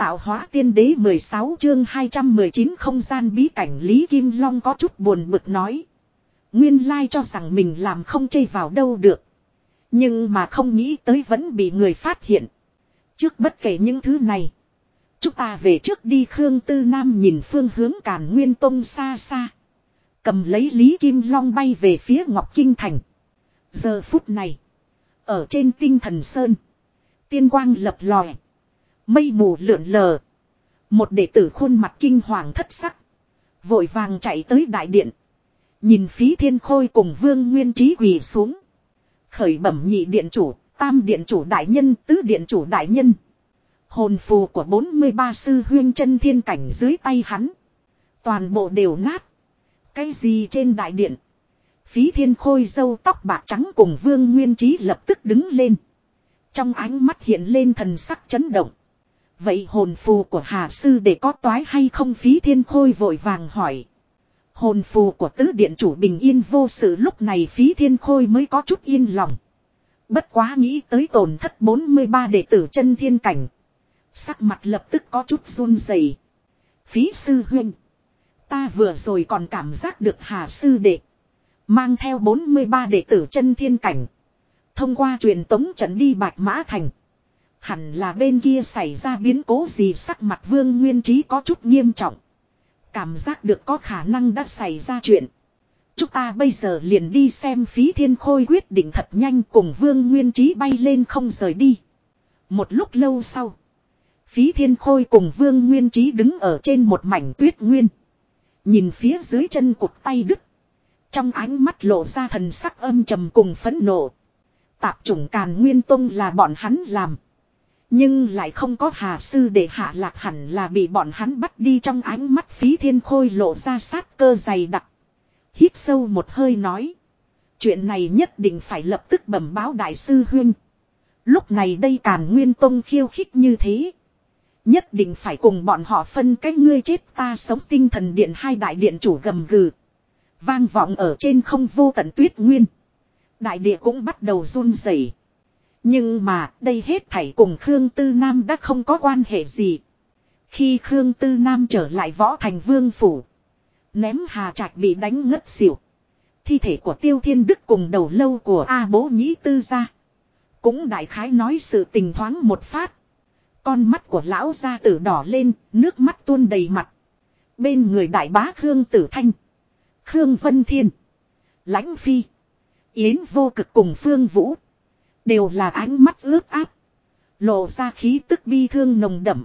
tạo hóa tiên đế 16 chương 219 không gian bí cảnh. Lý Kim Long có chút buồn bực nói. Nguyên lai cho rằng mình làm không chê vào đâu được. Nhưng mà không nghĩ tới vẫn bị người phát hiện. Trước bất kể những thứ này. Chúng ta về trước đi. Khương Tư Nam nhìn phương hướng Càn Nguyên Tông xa xa. Cầm lấy Lý Kim Long bay về phía Ngọc Kinh Thành. Giờ phút này. Ở trên Tinh Thần Sơn. Tiên quang lập lòe. Mây mù lượn lờ. Một đệ tử khuôn mặt kinh hoàng thất sắc. Vội vàng chạy tới đại điện. Nhìn Phí Thiên Khôi cùng Vương Nguyên Trí quỳ xuống. Khởi bẩm nhị điện chủ, tam điện chủ đại nhân, tứ điện chủ đại nhân. Hồn phù của 43 sư huyên chân thiên cảnh dưới tay hắn. Toàn bộ đều nát. Cái gì trên đại điện? Phí Thiên Khôi râu tóc bạc trắng cùng Vương Nguyên Trí lập tức đứng lên. Trong ánh mắt hiện lên thần sắc chấn động. Vậy hồn phù của Hà sư để có toái hay không? Phí Thiên Khôi vội vàng hỏi. Hồn phù của tứ điện chủ bình yên vô sự. Lúc này Phí Thiên Khôi mới có chút yên lòng. Bất quá nghĩ tới tổn thất 43 đệ tử chân thiên cảnh. Sắc mặt lập tức có chút run rẩy. Phí sư huynh. Ta vừa rồi còn cảm giác được Hà sư đệ mang theo 43 đệ tử chân thiên cảnh. Thông qua truyền tống trận đi Bạch Mã Thành. Hẳn là bên kia xảy ra biến cố gì? Sắc mặt Vương Nguyên Trí có chút nghiêm trọng. Cảm giác được có khả năng đã xảy ra chuyện. Chúng ta bây giờ liền đi xem. Phí Thiên Khôi quyết định thật nhanh cùng Vương Nguyên Trí bay lên không rời đi. Một lúc lâu sau. Phí Thiên Khôi cùng Vương Nguyên Trí đứng ở trên một mảnh tuyết nguyên. Nhìn phía dưới chân cụt tay đứt. Trong ánh mắt lộ ra thần sắc âm trầm cùng phẫn nộ. Tạp chủng Càn Nguyên Tông là bọn hắn làm. Nhưng lại không có Hà sư để hạ lạc, hẳn là bị bọn hắn bắt đi. Trong ánh mắt Phí Thiên Khôi lộ ra sát cơ dày đặc. Hít sâu một hơi nói. Chuyện này nhất định phải lập tức bẩm báo đại sư huynh. Lúc này đây Càn Nguyên Tông khiêu khích như thế. Nhất định phải cùng bọn họ phân cái ngươi chết ta sống. Tinh Thần Điện hai đại điện chủ gầm gừ. Vang vọng ở trên không vô tận tuyết nguyên. Đại địa cũng bắt đầu run rẩy. Nhưng mà đây hết thảy cùng Khương Tư Nam đã không có quan hệ gì. Khi Khương Tư Nam trở lại Võ Thành Vương phủ. Ném Hà Trạch bị đánh ngất xỉu. Thi thể của Tiêu Thiên Đức cùng đầu lâu của A Bố Nhĩ Tư ra. Cũng đại khái nói sự tình thoáng một phát. Con mắt của lão gia tử đỏ lên, nước mắt tuôn đầy mặt. Bên người đại bá Khương Tử Thanh, Khương Vân Thiên, Lãnh Phi, Yến Vô Cực cùng Phương Vũ. Đều là ánh mắt ướt át. Lộ ra khí tức bi thương nồng đậm.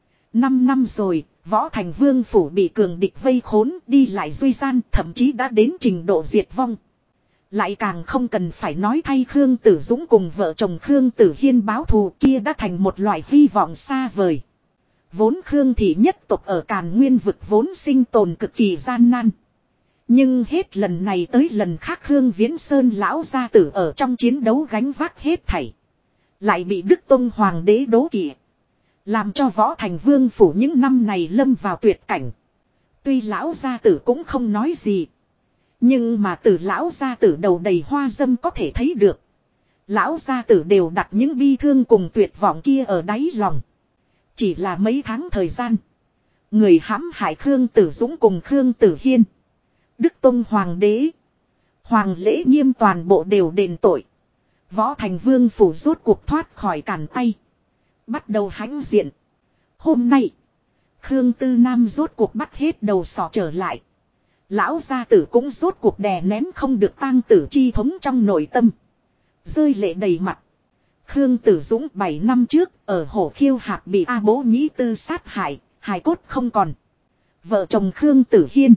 5 năm rồi, Võ Thành Vương phủ bị cường địch vây khốn, đi lại duy gian, thậm chí đã đến trình độ diệt vong. Lại càng không cần phải nói thay Khương Tử Dũng cùng vợ chồng Khương Tử Hiên báo thù, kia đã thành một loại hy vọng xa vời. Vốn Khương thị nhất tộc ở Càn Nguyên vực vốn sinh tồn cực kỳ gian nan. Nhưng hết lần này tới lần khác Khương Viễn Sơn lão gia tử ở trong chiến đấu gánh vác hết thảy. Lại bị Đức Tông Hoàng đế đố kỵ. Làm cho Võ Thành Vương phủ những năm này lâm vào tuyệt cảnh. Tuy lão gia tử cũng không nói gì. Nhưng mà từ lão gia tử đầu đầy hoa dâm có thể thấy được. Lão gia tử đều đặt những bi thương cùng tuyệt vọng kia ở đáy lòng. Chỉ là mấy tháng thời gian. Người hãm hại Khương Tử Dũng cùng Khương Tử Hiên. Đức Tông Hoàng đế. Hoàng lễ nghiêm toàn bộ đều đền tội. Võ Thành Vương phủ rốt cuộc thoát khỏi cản tay. Bắt đầu hãnh diện. Hôm nay. Khương Tư Nam rốt cuộc bắt hết đầu sỏ trở lại. Lão gia tử cũng rốt cuộc đè nén không được tang tử chi thống trong nội tâm. Rơi lệ đầy mặt. Khương Tử Dũng 7 năm trước ở Hổ Khiêu Hạp bị A Bố Nhĩ Tư sát hại. Hài cốt không còn. Vợ chồng Khương Tử Hiên.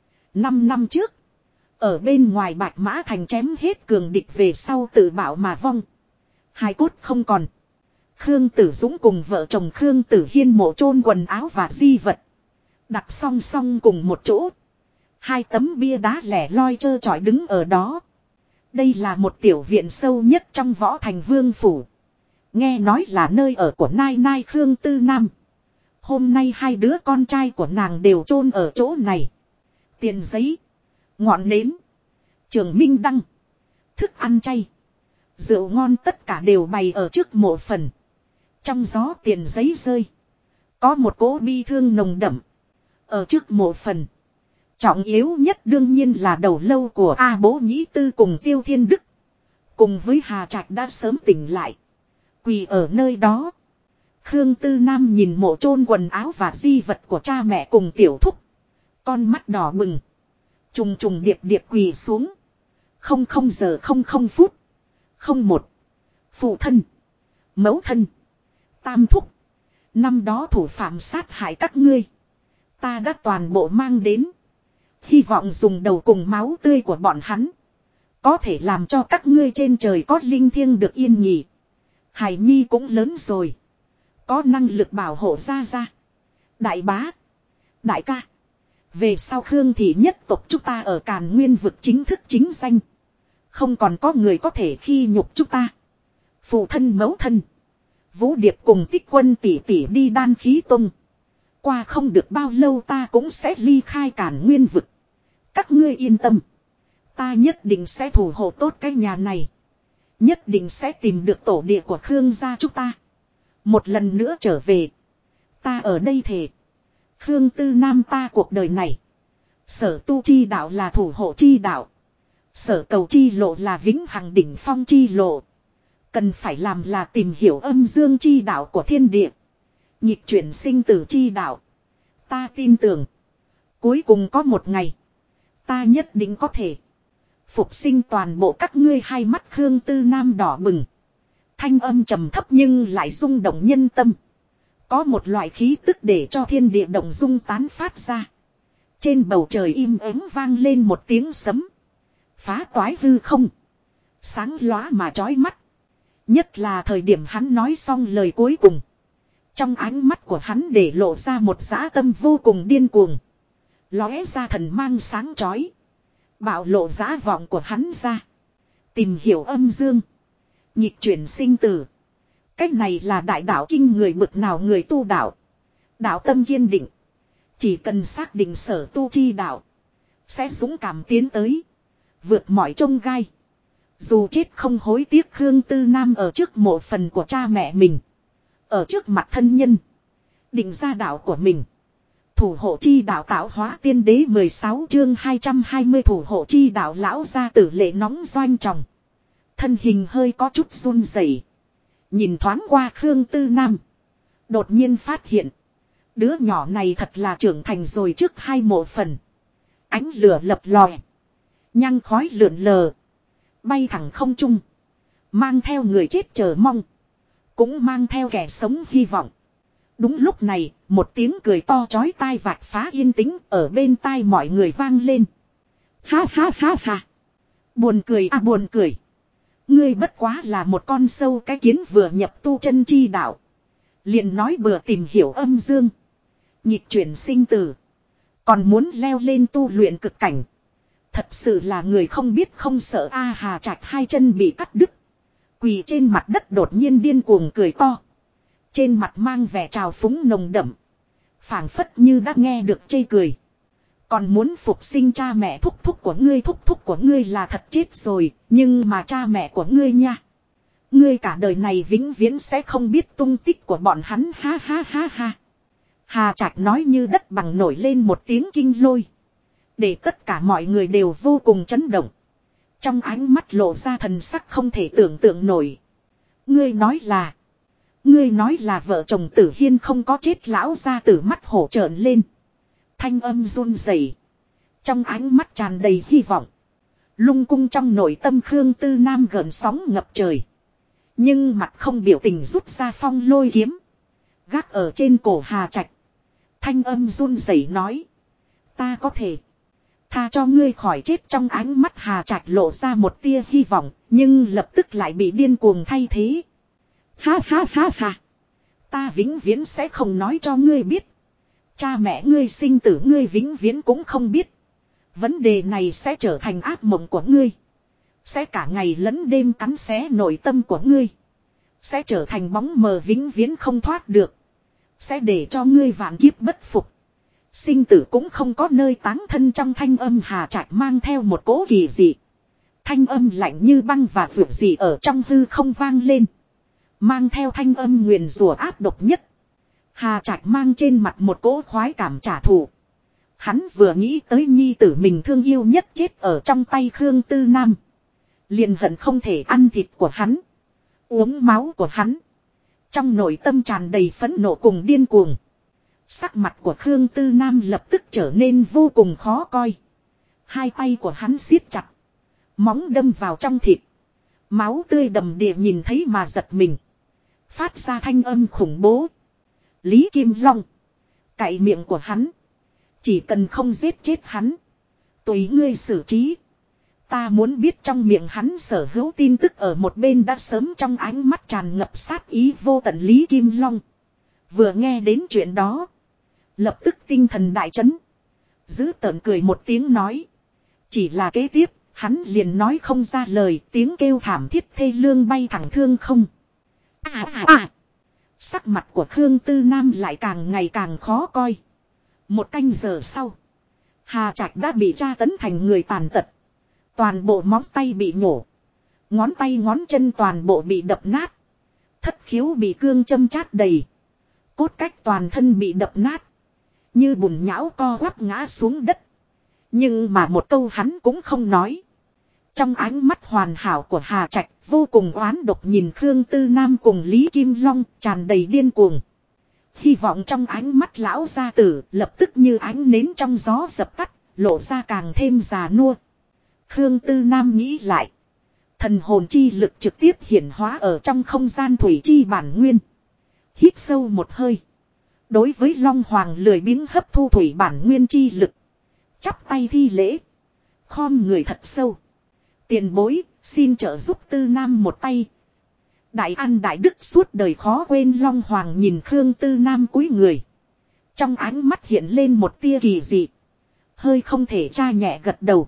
5 năm trước. Ở bên ngoài Bạch Mã Thành chém hết cường địch về sau tự bảo mà vong. Hài cốt không còn. Khương Tử Dũng cùng vợ chồng Khương Tử Hiên mộ chôn quần áo và di vật. Đặt song song cùng một chỗ. Hai tấm bia đá lẻ loi trơ trọi đứng ở đó. Đây là một tiểu viện sâu nhất trong Võ Thành Vương phủ. Nghe nói là nơi ở của nai nai Khương Tư Nam. Hôm nay hai đứa con trai của nàng đều chôn ở chỗ này. Tiền giấy, ngọn nến, trường minh đăng, thức ăn chay, rượu ngon tất cả đều bày ở trước mộ phần. Trong gió tiền giấy rơi. Có một cỗ bi thương nồng đậm. Ở trước mộ phần. Trọng yếu nhất đương nhiên là đầu lâu của A Bố Nhĩ Tư cùng Tiêu Thiên Đức. Cùng với Hà Trạch đã sớm tỉnh lại. Quỳ ở nơi đó. Khương Tư Nam nhìn mộ chôn quần áo và di vật của cha mẹ cùng tiểu thúc. Con mắt đỏ bừng. Trùng trùng điệp điệp quỳ xuống. 00 giờ 00 phút. 01. Phụ thân. Mẫu thân. Tam thúc. Năm đó thủ phạm sát hại các ngươi. Ta đã toàn bộ mang đến. Hy vọng dùng đầu cùng máu tươi của bọn hắn. Có thể làm cho các ngươi trên trời có linh thiêng được yên nghỉ. Hải Nhi cũng lớn rồi. Có năng lực bảo hộ ra ra. Đại bá. Đại ca. Về sau Khương Thị nhất tộc chúng ta ở Càn Nguyên vực chính thức chính danh. Không còn có người có thể khi nhục chúng ta. Phụ thân mẫu thân. Vũ Điệp cùng Tích Quân tỷ tỷ đi Đan Khí Tông. Qua không được bao lâu ta cũng sẽ ly khai Càn Nguyên vực. Các ngươi yên tâm. Ta nhất định sẽ thủ hộ tốt cái nhà này. Nhất định sẽ tìm được tổ địa của Khương gia chúng ta. Một lần nữa trở về. Ta ở đây thề. Khương Tư Nam ta cuộc đời này. Sở tu chi đạo là thủ hộ chi đạo. Sở cầu chi lộ là vĩnh hằng đỉnh phong chi lộ. Cần phải làm là tìm hiểu âm dương chi đạo của thiên địa. Nhịp chuyển sinh tử chi đạo. Ta tin tưởng. Cuối cùng có một ngày. Ta nhất định có thể. Phục sinh toàn bộ các ngươi. Hai mắt Khương Tư Nam đỏ bừng. Thanh âm trầm thấp nhưng lại rung động nhân tâm. Có một loại khí tức để cho thiên địa động rung tán phát ra. Trên bầu trời im ắng vang lên một tiếng sấm. Phá toái hư không. Sáng lóa mà chói mắt. Nhất là thời điểm hắn nói xong lời cuối cùng. Trong ánh mắt của hắn để lộ ra một dã tâm vô cùng điên cuồng. Lóe ra thần mang sáng chói. Bạo lộ dã vọng của hắn ra. Tìm hiểu âm dương. Nhịp chuyển sinh tử. Cách này là đại đạo kinh người bực nào người tu đạo. Đạo tâm kiên định. Chỉ cần xác định sở tu chi đạo. Sẽ dũng cảm tiến tới. Vượt mọi chông gai. Dù chết không hối tiếc. Khương Tư Nam ở trước mộ phần của cha mẹ mình. Ở trước mặt thân nhân. Định ra đạo của mình. Thủ hộ chi đạo tạo hóa tiên đế 16 chương 220 thủ hộ chi đạo lão gia tử lệ nóng doanh tròng. Thân hình hơi có chút run rẩy. Nhìn thoáng qua Khương Tư Nam. Đột nhiên phát hiện. Đứa nhỏ này thật là trưởng thành rồi trước hai mộ phần. Ánh lửa lập lòe. Nhang khói lượn lờ. Bay thẳng không trung. Mang theo người chết chờ mong. Cũng mang theo kẻ sống hy vọng. Đúng lúc này, một tiếng cười to chói tai vạch phá yên tĩnh ở bên tai mọi người vang lên. Ha ha ha ha. Buồn cười à buồn cười. Ngươi bất quá là một con sâu cái kiến vừa nhập tu chân chi đạo. Liền nói bừa tìm hiểu âm dương. Nhịp chuyển sinh tử. Còn muốn leo lên tu luyện cực cảnh. Thật sự là người không biết không sợ. A Hà Trạch hai chân bị cắt đứt. Quỳ trên mặt đất đột nhiên điên cuồng cười to. Trên mặt mang vẻ trào phúng nồng đậm. Phảng phất như đã nghe được chê cười. Còn muốn phục sinh cha mẹ thúc thúc của ngươi là thật chết rồi. Nhưng mà cha mẹ của ngươi nha. Ngươi cả đời này vĩnh viễn sẽ không biết tung tích của bọn hắn. Ha ha ha ha. Hà Trạch nói như đất bằng nổi lên một tiếng kinh lôi. Để tất cả mọi người đều vô cùng chấn động. Trong ánh mắt lộ ra thần sắc không thể tưởng tượng nổi. Ngươi nói là vợ chồng Tử Hiên không có chết. Lão gia tử mắt hổ trợn lên. Thanh âm run rẩy. Trong ánh mắt tràn đầy hy vọng. Lung cung trong nội tâm Khương Tư Nam gợn sóng ngập trời. Nhưng mặt không biểu tình rút ra phong lôi kiếm. Gác ở trên cổ Hà Trạch. Thanh âm run rẩy nói. Ta có thể tha cho ngươi khỏi chết. Trong ánh mắt Hà Trạch lộ ra một tia hy vọng. Nhưng lập tức lại bị điên cuồng thay thế. Ha ha ha ha. Ta vĩnh viễn sẽ không nói cho ngươi biết. Cha mẹ ngươi sinh tử ngươi vĩnh viễn cũng không biết. Vấn đề này sẽ trở thành ác mộng của ngươi. Sẽ cả ngày lẫn đêm cắn xé nội tâm của ngươi. Sẽ trở thành bóng mờ vĩnh viễn không thoát được. Sẽ để cho ngươi vạn kiếp bất phục. Sinh tử cũng không có nơi táng thân. Trong thanh âm Hà Trạch mang theo một cỗ kỳ dị. Thanh âm lạnh như băng và vượt dị ở trong hư không vang lên. Mang theo thanh âm nguyền rủa áp độc nhất. Hà Trạch mang trên mặt một cỗ khoái cảm trả thù. Hắn vừa nghĩ tới nhi tử mình thương yêu nhất chết ở trong tay Khương Tư Nam. Liền hận không thể ăn thịt của hắn. Uống máu của hắn. Trong nội tâm tràn đầy phẫn nộ cùng điên cuồng. Sắc mặt của Khương Tư Nam lập tức trở nên vô cùng khó coi. Hai tay của hắn siết chặt. Móng đâm vào trong thịt. Máu tươi đầm đìa nhìn thấy mà giật mình. Phát ra thanh âm khủng bố. Lý Kim Long. Cạy miệng của hắn. Chỉ cần không giết chết hắn. Tùy ngươi xử trí. Ta muốn biết trong miệng hắn sở hữu tin tức ở một bên đã sớm trong ánh mắt tràn ngập sát ý vô tận Lý Kim Long. Vừa nghe đến chuyện đó. Lập tức tinh thần đại chấn. Giữ tợn cười một tiếng nói. Chỉ là kế tiếp, hắn liền nói không ra lời, tiếng kêu thảm thiết thê lương bay thẳng thương không. Sắc mặt của Khương Tư Nam lại càng ngày càng khó coi. Một canh giờ sau, Hà Trạch đã bị tra tấn thành người tàn tật. Toàn bộ móng tay bị nhổ. Ngón tay ngón chân toàn bộ bị đập nát. Thất khiếu bị cương châm chát đầy. Cốt cách toàn thân bị đập nát. Như bùn nhão co quắp ngã xuống đất. Nhưng mà một câu hắn cũng không nói. Trong ánh mắt hoàn hảo của Hà Trạch vô cùng oán độc nhìn Khương Tư Nam cùng Lý Kim Long tràn đầy điên cuồng. Hy vọng trong ánh mắt lão gia tử lập tức như ánh nến trong gió dập tắt, lộ ra càng thêm già nua. Khương Tư Nam nghĩ lại. Thần hồn chi lực trực tiếp hiển hóa ở trong không gian thủy chi bản nguyên. Hít sâu một hơi. Đối với Long Hoàng lười biếng hấp thu thủy bản nguyên chi lực. Chắp tay thi lễ. Khom người thật sâu. Tiền bối, xin trợ giúp Tư Nam một tay. Đại ăn đại đức suốt đời khó quên Long Hoàng nhìn Khương Tư Nam cúi người. Trong ánh mắt hiện lên một tia kỳ dị. Hơi không thể tra nhẹ gật đầu.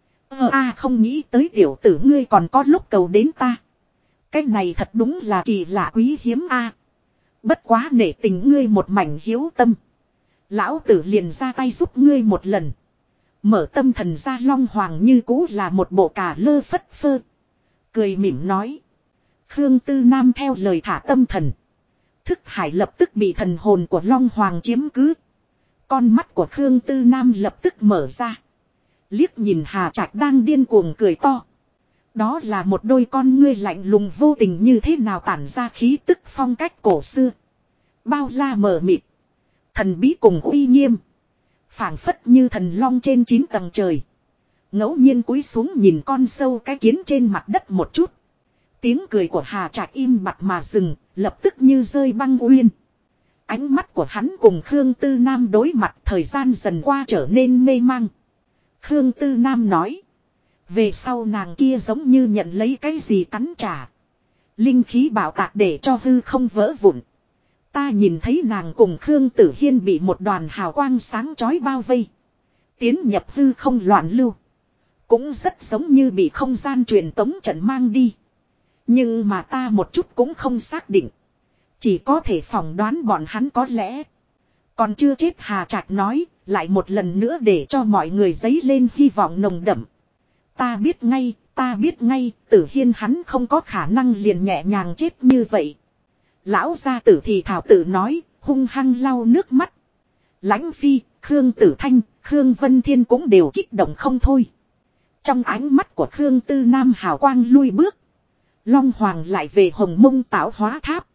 Không nghĩ tới tiểu tử ngươi còn có lúc cầu đến ta. Cái này thật đúng là kỳ lạ quý hiếm a. Bất quá nể tình ngươi một mảnh hiếu tâm. Lão tử liền ra tay giúp ngươi một lần. Mở tâm thần ra Long Hoàng như cũ là một bộ cà lơ phất phơ. Cười mỉm nói. Khương Tư Nam theo lời thả tâm thần. Thức hải lập tức bị thần hồn của Long Hoàng chiếm cứ. Con mắt của Khương Tư Nam lập tức mở ra. Liếc nhìn Hà Trạch đang điên cuồng cười to. Đó là một đôi con ngươi lạnh lùng vô tình như thế nào tản ra khí tức phong cách cổ xưa. Bao la mờ mịt. Thần bí cùng uy nghiêm. Phảng phất như thần long trên 9 tầng trời. Ngẫu nhiên cúi xuống nhìn con sâu cái kiến trên mặt đất một chút. Tiếng cười của Hà Trạch im bặt mà dừng, lập tức như rơi băng uyên. Ánh mắt của hắn cùng Khương Tư Nam đối mặt thời gian dần qua trở nên mê mang. Khương Tư Nam nói. Về sau nàng kia giống như nhận lấy cái gì cắn trả. Linh khí bảo tạc để cho hư không vỡ vụn. Ta nhìn thấy nàng cùng Khương Tử Hiên bị một đoàn hào quang sáng chói bao vây. Tiến nhập hư không loạn lưu. Cũng rất giống như bị không gian truyền tống trận mang đi. Nhưng mà ta một chút cũng không xác định. Chỉ có thể phỏng đoán bọn hắn có lẽ. Còn chưa chết Hà Trạch nói, lại một lần nữa để cho mọi người dấy lên hy vọng nồng đậm. Ta biết ngay, Tử Hiên hắn không có khả năng liền nhẹ nhàng chết như vậy. Lão gia tử thì thảo tử nói, hung hăng lau nước mắt. Lãnh Phi, Khương Tử Thanh, Khương Vân Thiên cũng đều kích động không thôi. Trong ánh mắt của Khương Tư Nam hào quang lui bước. Long Hoàng lại về Hồng Mông Tạo Hóa Tháp.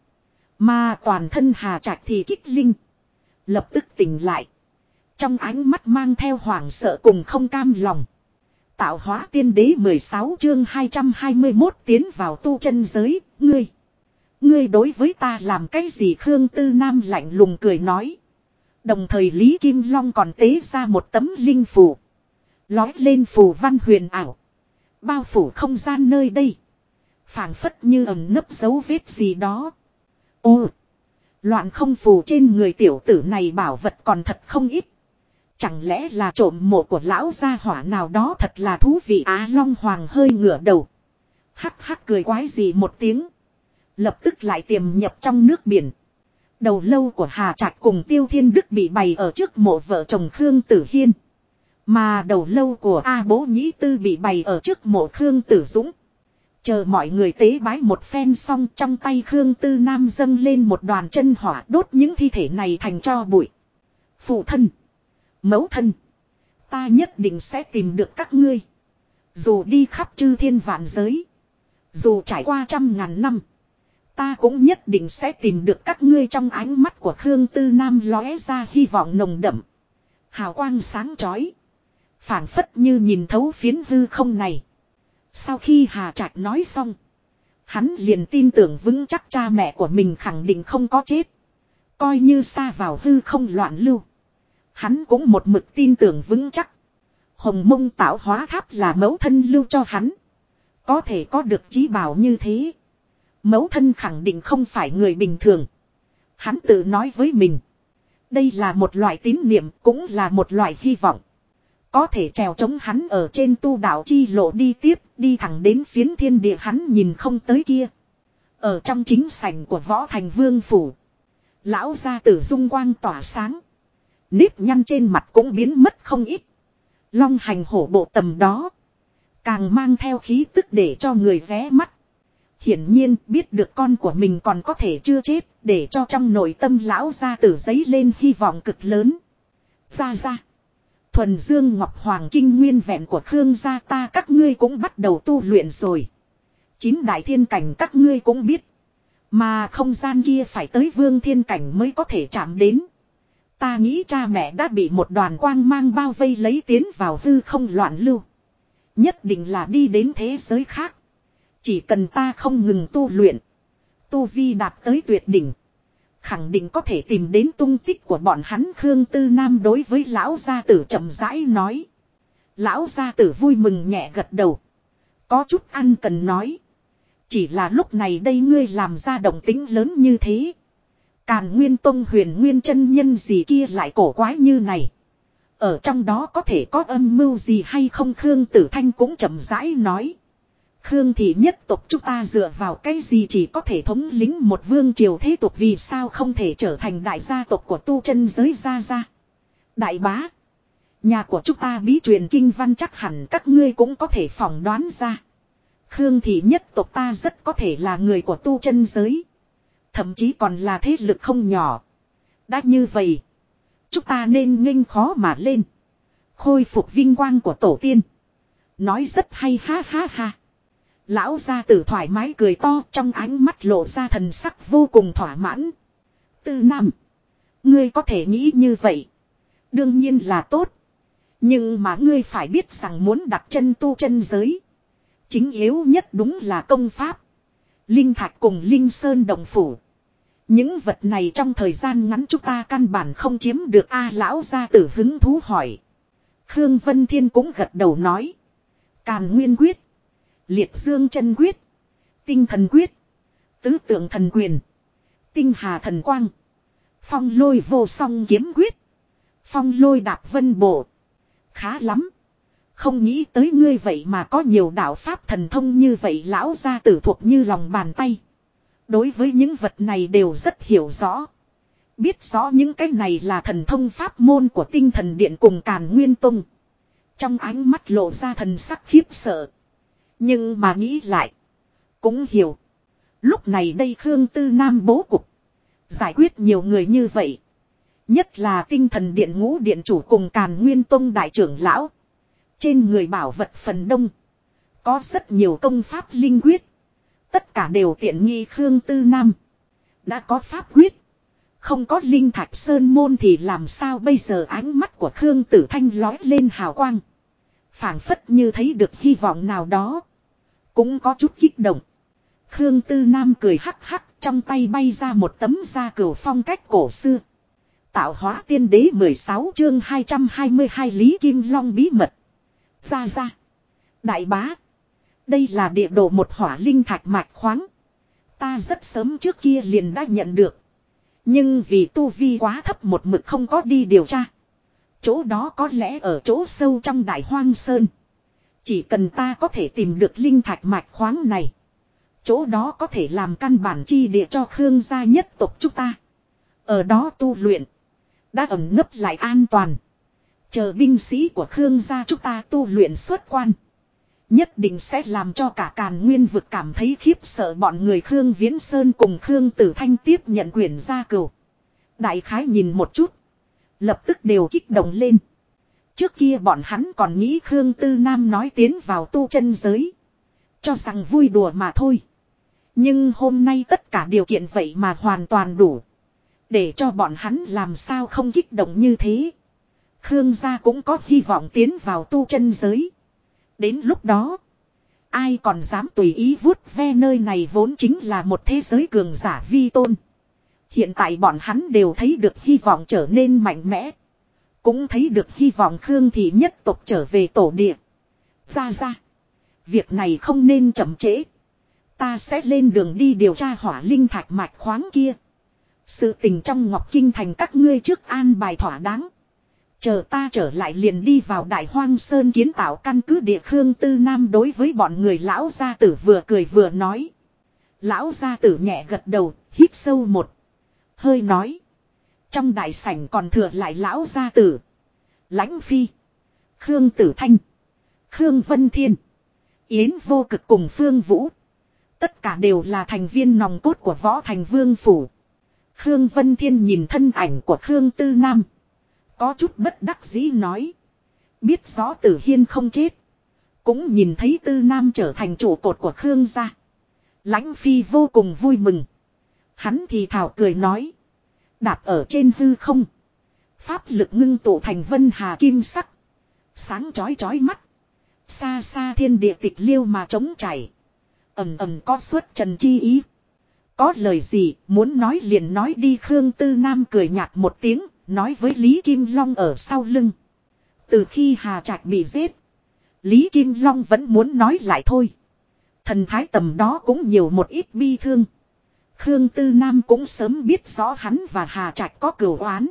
Mà toàn thân Hà Trạch thì kích linh. Lập tức tỉnh lại. Trong ánh mắt mang theo hoảng sợ cùng không cam lòng. Tạo Hóa Tiên Đế 16 chương 221 tiến vào tu chân giới, Ngươi đối với ta làm cái gì Khương Tư Nam lạnh lùng cười nói. Đồng thời Lý Kim Long còn tế ra một tấm linh phù. Lói lên phù văn huyền ảo. Bao phủ không gian nơi đây. Phảng phất như ẩn nấp dấu vết gì đó. Ô! Loạn không phù trên người tiểu tử này bảo vật còn thật không ít. Chẳng lẽ là trộm mộ của lão gia hỏa nào đó thật là thú vị Á Long Hoàng hơi ngửa đầu. Hắc hắc cười quái gì một tiếng. Lập tức lại tiềm nhập trong nước biển. Đầu lâu của Hà Trạch cùng Tiêu Thiên Đức bị bày ở trước mộ vợ chồng Khương Tử Hiên. Mà đầu lâu của A Bố Nhĩ Tư bị bày ở trước mộ Khương Tử Dũng. Chờ mọi người tế bái một phen xong, trong tay Khương Tư Nam dâng lên một đoàn chân hỏa, đốt những thi thể này thành tro bụi. Phụ thân, mẫu thân, ta nhất định sẽ tìm được các ngươi. Dù đi khắp chư thiên vạn giới, dù trải qua 100.000 năm, ta cũng nhất định sẽ tìm được các ngươi. Trong ánh mắt của Khương Tư Nam lóe ra hy vọng nồng đậm. Hào quang sáng chói, phảng phất như nhìn thấu phiến hư không này. Sau khi Hà Trạch nói xong, hắn liền tin tưởng vững chắc cha mẹ của mình khẳng định không có chết. Coi như xa vào hư không loạn lưu, hắn cũng một mực tin tưởng vững chắc. Hồng Mông Tạo Hóa Tháp là mẫu thân lưu cho hắn. Có thể có được chí bảo như thế, mẫu thân khẳng định không phải người bình thường. Hắn tự nói với mình, đây là một loại tín niệm, cũng là một loại hy vọng. Có thể trèo chống hắn ở trên tu đạo chi lộ đi tiếp, đi thẳng đến phiến thiên địa hắn nhìn không tới kia. Ở trong chính sảnh của Võ Thành Vương phủ, lão gia tử dung quang tỏa sáng, nếp nhăn trên mặt cũng biến mất không ít. Long hành hổ bộ tầm đó, càng mang theo khí tức để cho người ré mắt. Hiển nhiên biết được con của mình còn có thể chưa chết, để cho trong nội tâm lão gia tử dấy lên hy vọng cực lớn. Ra. Thuần Dương Ngọc Hoàng Kinh nguyên vẹn của Khương gia ta các ngươi cũng bắt đầu tu luyện rồi. 9 đại thiên cảnh các ngươi cũng biết. Mà không gian kia phải tới vương thiên cảnh mới có thể chạm đến. Ta nghĩ cha mẹ đã bị một đoàn quang mang bao vây lấy tiến vào hư không loạn lưu. Nhất định là đi đến thế giới khác. Chỉ cần ta không ngừng tu luyện, tu vi đạt tới tuyệt đỉnh, khẳng định có thể tìm đến tung tích của bọn hắn. Khương Tư Nam đối với lão gia tử chậm rãi nói. Lão gia tử vui mừng nhẹ gật đầu, có chút ăn cần nói. Chỉ là lúc này đây ngươi làm ra động tĩnh lớn như thế, Càn Nguyên Tông Huyền Nguyên chân nhân gì kia lại cổ quái như này, ở trong đó có thể có âm mưu gì hay không? Khương Tử Thanh cũng chậm rãi nói. Khương thị nhất tộc chúng ta dựa vào cái gì chỉ có thể thống lĩnh một vương triều thế tục, vì sao không thể trở thành đại gia tộc của tu chân giới gia? Đại bá, nhà của chúng ta bí truyền kinh văn chắc hẳn các ngươi cũng có thể phỏng đoán ra. Khương thị nhất tộc ta rất có thể là người của tu chân giới, thậm chí còn là thế lực không nhỏ. Đã như vậy, chúng ta nên nghênh khó mà lên, khôi phục vinh quang của tổ tiên. Nói rất hay, ha ha ha. Lão gia tử thoải mái cười to, trong ánh mắt lộ ra thần sắc vô cùng thỏa mãn. Tư Nam, ngươi có thể nghĩ như vậy, đương nhiên là tốt. Nhưng mà ngươi phải biết rằng muốn đặt chân tu chân giới, chính yếu nhất đúng là công pháp. Linh thạch cùng linh sơn động phủ, những vật này trong thời gian ngắn chúng ta căn bản không chiếm được. Lão gia tử hứng thú hỏi. Khương Vân Thiên cũng gật đầu nói. Càn Nguyên quyết, Liệt Dương chân quyết, Tinh thần quyết, Tứ tượng thần quyền, Tinh hà thần quang, Phong lôi vô song kiếm quyết, Phong lôi đạp vân bộ. Khá lắm. Không nghĩ tới ngươi vậy mà có nhiều đạo pháp thần thông như vậy. Lão gia tử thuộc như lòng bàn tay, đối với những vật này đều rất hiểu rõ. Biết rõ những cái này là thần thông pháp môn của Tinh thần điện cùng Càn Nguyên Tông. Trong ánh mắt lộ ra thần sắc khiếp sợ. Nhưng mà nghĩ lại, cũng hiểu. Lúc này đây Khương Tư Nam bố cục, giải quyết nhiều người như vậy, nhất là Tinh thần điện ngũ điện chủ cùng Càn Nguyên Tông đại trưởng lão, trên người bảo vật phần đông, có rất nhiều công pháp linh quyết. Tất cả đều tiện nghi Khương Tư Nam. Đã có pháp quyết, không có linh thạch sơn môn thì làm sao bây giờ? Ánh mắt của Khương Tử Thanh lói lên hào quang, phảng phất như thấy được hy vọng nào đó, cũng có chút kích động. Khương Tư Nam cười hắc hắc, trong tay bay ra một tấm da cừu phong cách cổ xưa. Tạo hóa tiên đế 16 chương 222 Lý Kim Long bí mật. Ra. Đại bá, đây là địa đồ một hỏa linh thạch mạch khoáng. Ta rất sớm trước kia liền đã nhận được, nhưng vì tu vi quá thấp một mực không có đi điều tra. Chỗ đó có lẽ ở chỗ sâu trong Đại Hoang Sơn. Chỉ cần ta có thể tìm được linh thạch mạch khoáng này, chỗ đó có thể làm căn bản chi địa cho Khương gia nhất tộc chúng ta. Ở đó tu luyện, đã ẩn nấp lại an toàn. Chờ binh sĩ của Khương gia chúng ta tu luyện xuất quan, Nhất định sẽ làm cho cả Càn Nguyên vực cảm thấy khiếp sợ. Bọn người Khương Viễn Sơn cùng Khương Tử Thanh tiếp nhận quyển gia cửu. Đại khái nhìn một chút. Lập tức đều kích động lên. Trước kia bọn hắn còn nghĩ Khương Tư Nam nói tiến vào tu chân giới. Cho rằng vui đùa mà thôi. Nhưng hôm nay tất cả điều kiện vậy mà hoàn toàn đủ. Để cho bọn hắn làm sao không kích động như thế. Khương gia cũng có hy vọng tiến vào tu chân giới. Đến lúc đó, ai còn dám tùy ý vuốt ve nơi này vốn chính là một thế giới cường giả vi tôn. Hiện tại bọn hắn đều thấy được hy vọng trở nên mạnh mẽ. Cũng thấy được hy vọng Khương thị nhất tộc trở về tổ địa. Ra. Việc này không nên chậm trễ. Ta sẽ lên đường đi điều tra hỏa linh thạch mạch khoáng kia. Sự tình trong Ngọc Kinh thành các ngươi trước an bài thỏa đáng. Chờ ta trở lại liền đi vào Đại Hoang Sơn kiến tạo căn cứ địa. Khương Tư Nam đối với bọn người lão gia tử vừa cười vừa nói. Lão gia tử nhẹ gật đầu, hít sâu một hơi nói. Trong đại sảnh còn thừa lại lão gia tử, Lãnh Phi, Khương Tử Thanh, Khương Vân Thiên, Yến Vô Cực cùng Phương Vũ. Tất cả đều là thành viên nòng cốt của Võ Thành Vương Phủ. Khương Vân Thiên nhìn thân ảnh của Khương Tư Nam. Có chút bất đắc dĩ nói. Biết rõ Tử Hiên không chết. Cũng nhìn thấy Tư Nam trở thành trụ cột của Khương gia. Lãnh Phi vô cùng vui mừng. Hắn thì thảo cười nói. Đạp ở trên hư không. Pháp lực ngưng tụ thành vân hà kim sắc. Sáng chói chói mắt. Xa xa thiên địa tịch liêu mà trống chảy. Ầm ầm có suốt trần chi ý. Có lời gì muốn nói liền nói đi. Khương Tư Nam cười nhạt một tiếng. Nói với Lý Kim Long ở sau lưng. Từ khi Hà Trạch bị giết. Lý Kim Long vẫn muốn nói lại thôi. Thần thái tầm đó cũng nhiều một ít bi thương. Khương Tư Nam cũng sớm biết rõ hắn và Hà Trạch có cửu oán.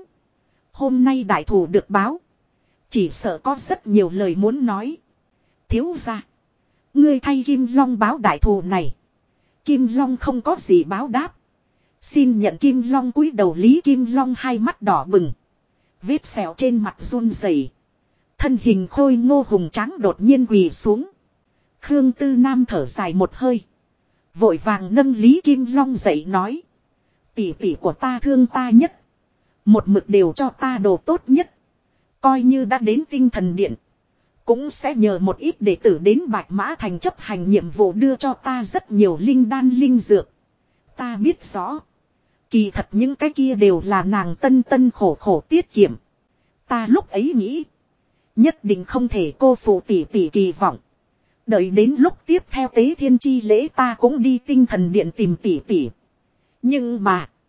Hôm nay đại thù được báo. Chỉ sợ có rất nhiều lời muốn nói. Thiếu gia, ngươi thay Kim Long báo đại thù này. Kim Long không có gì báo đáp. Xin nhận. Kim Long cúi đầu. Lý Kim Long hai mắt đỏ bừng. Vết sẹo trên mặt run rẩy. Thân hình khôi ngô hùng tráng đột nhiên quỳ xuống. Khương Tư Nam thở dài một hơi. Vội vàng nâng Lý Kim Long dậy nói. Tỷ tỷ của ta thương ta nhất. Một mực đều cho ta đồ tốt nhất. Coi như đã đến tinh thần điện. Cũng sẽ nhờ một ít đệ tử đến Bạch Mã Thành chấp hành nhiệm vụ đưa cho ta rất nhiều linh đan linh dược. Ta biết rõ. Kỳ thật những cái kia đều là nàng tân tân khổ khổ tiết kiệm. Ta lúc ấy nghĩ. Nhất định không thể cô phụ tỷ tỷ kỳ vọng. Đợi đến lúc tiếp theo tế thiên chi lễ ta cũng đi tinh thần điện tìm tỷ tỷ. Nhưng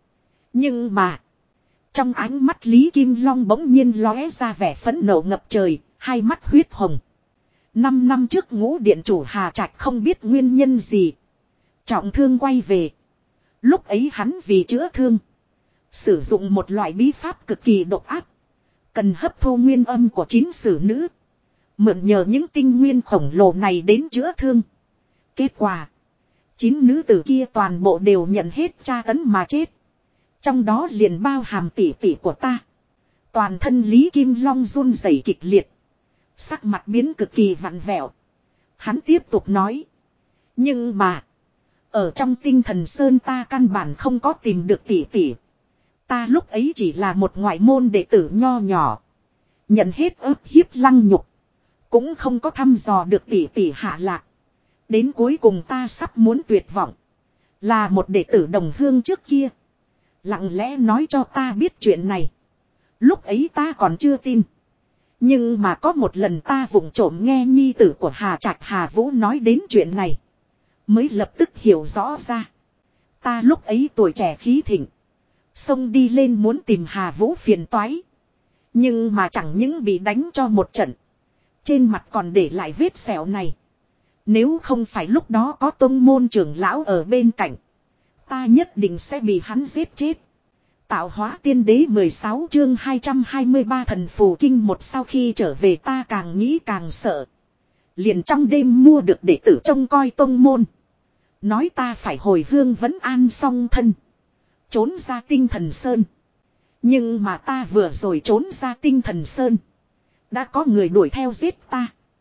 mà. Trong ánh mắt Lý Kim Long bỗng nhiên lóe ra vẻ phẫn nộ ngập trời. Hai mắt huyết hồng. 5 năm trước Ngũ điện chủ Hà Trạch không biết nguyên nhân gì. Trọng thương quay về. Lúc ấy hắn vì chữa thương. Sử dụng một loại bí pháp cực kỳ độc ác. Cần hấp thu nguyên âm của 9 sử nữ. Mượn nhờ những tinh nguyên khổng lồ này đến chữa thương. Kết quả. 9 nữ tử kia toàn bộ đều nhận hết tra tấn mà chết. Trong đó liền bao hàm tỷ tỷ của ta. Toàn thân Lý Kim Long run rẩy kịch liệt. Sắc mặt biến cực kỳ vặn vẹo. Hắn tiếp tục nói. Nhưng mà. Ở trong tinh thần sơn ta căn bản không có tìm được tỷ tỷ. Ta lúc ấy chỉ là một ngoại môn đệ tử nho nhỏ. Nhận hết ức hiếp lăng nhục. Cũng không có thăm dò được tỷ tỷ hạ lạc. Đến cuối cùng ta sắp muốn tuyệt vọng. Là một đệ tử đồng hương trước kia. Lặng lẽ nói cho ta biết chuyện này. Lúc ấy ta còn chưa tin. Nhưng mà có một lần ta vụng trộm nghe nhi tử của Hà Trạch Hà Vũ nói đến chuyện này. Mới lập tức hiểu rõ ra. Ta lúc ấy tuổi trẻ khí thịnh. Xông đi lên muốn tìm Hà Vũ phiền toái. Nhưng mà chẳng những bị đánh cho một trận. Trên mặt còn để lại vết sẹo này. Nếu không phải lúc đó có tông môn trưởng lão ở bên cạnh. Ta nhất định sẽ bị hắn giết chết. Tạo hóa tiên đế 16 chương 223 thần phù kinh một. Sau khi trở về ta càng nghĩ càng sợ. Liền trong đêm mua được đệ tử trông coi tông môn. Nói ta phải hồi hương vẫn an song thân. Trốn ra tinh thần sơn. Nhưng mà ta vừa rồi trốn ra tinh thần sơn. Đã có người đuổi theo giết ta.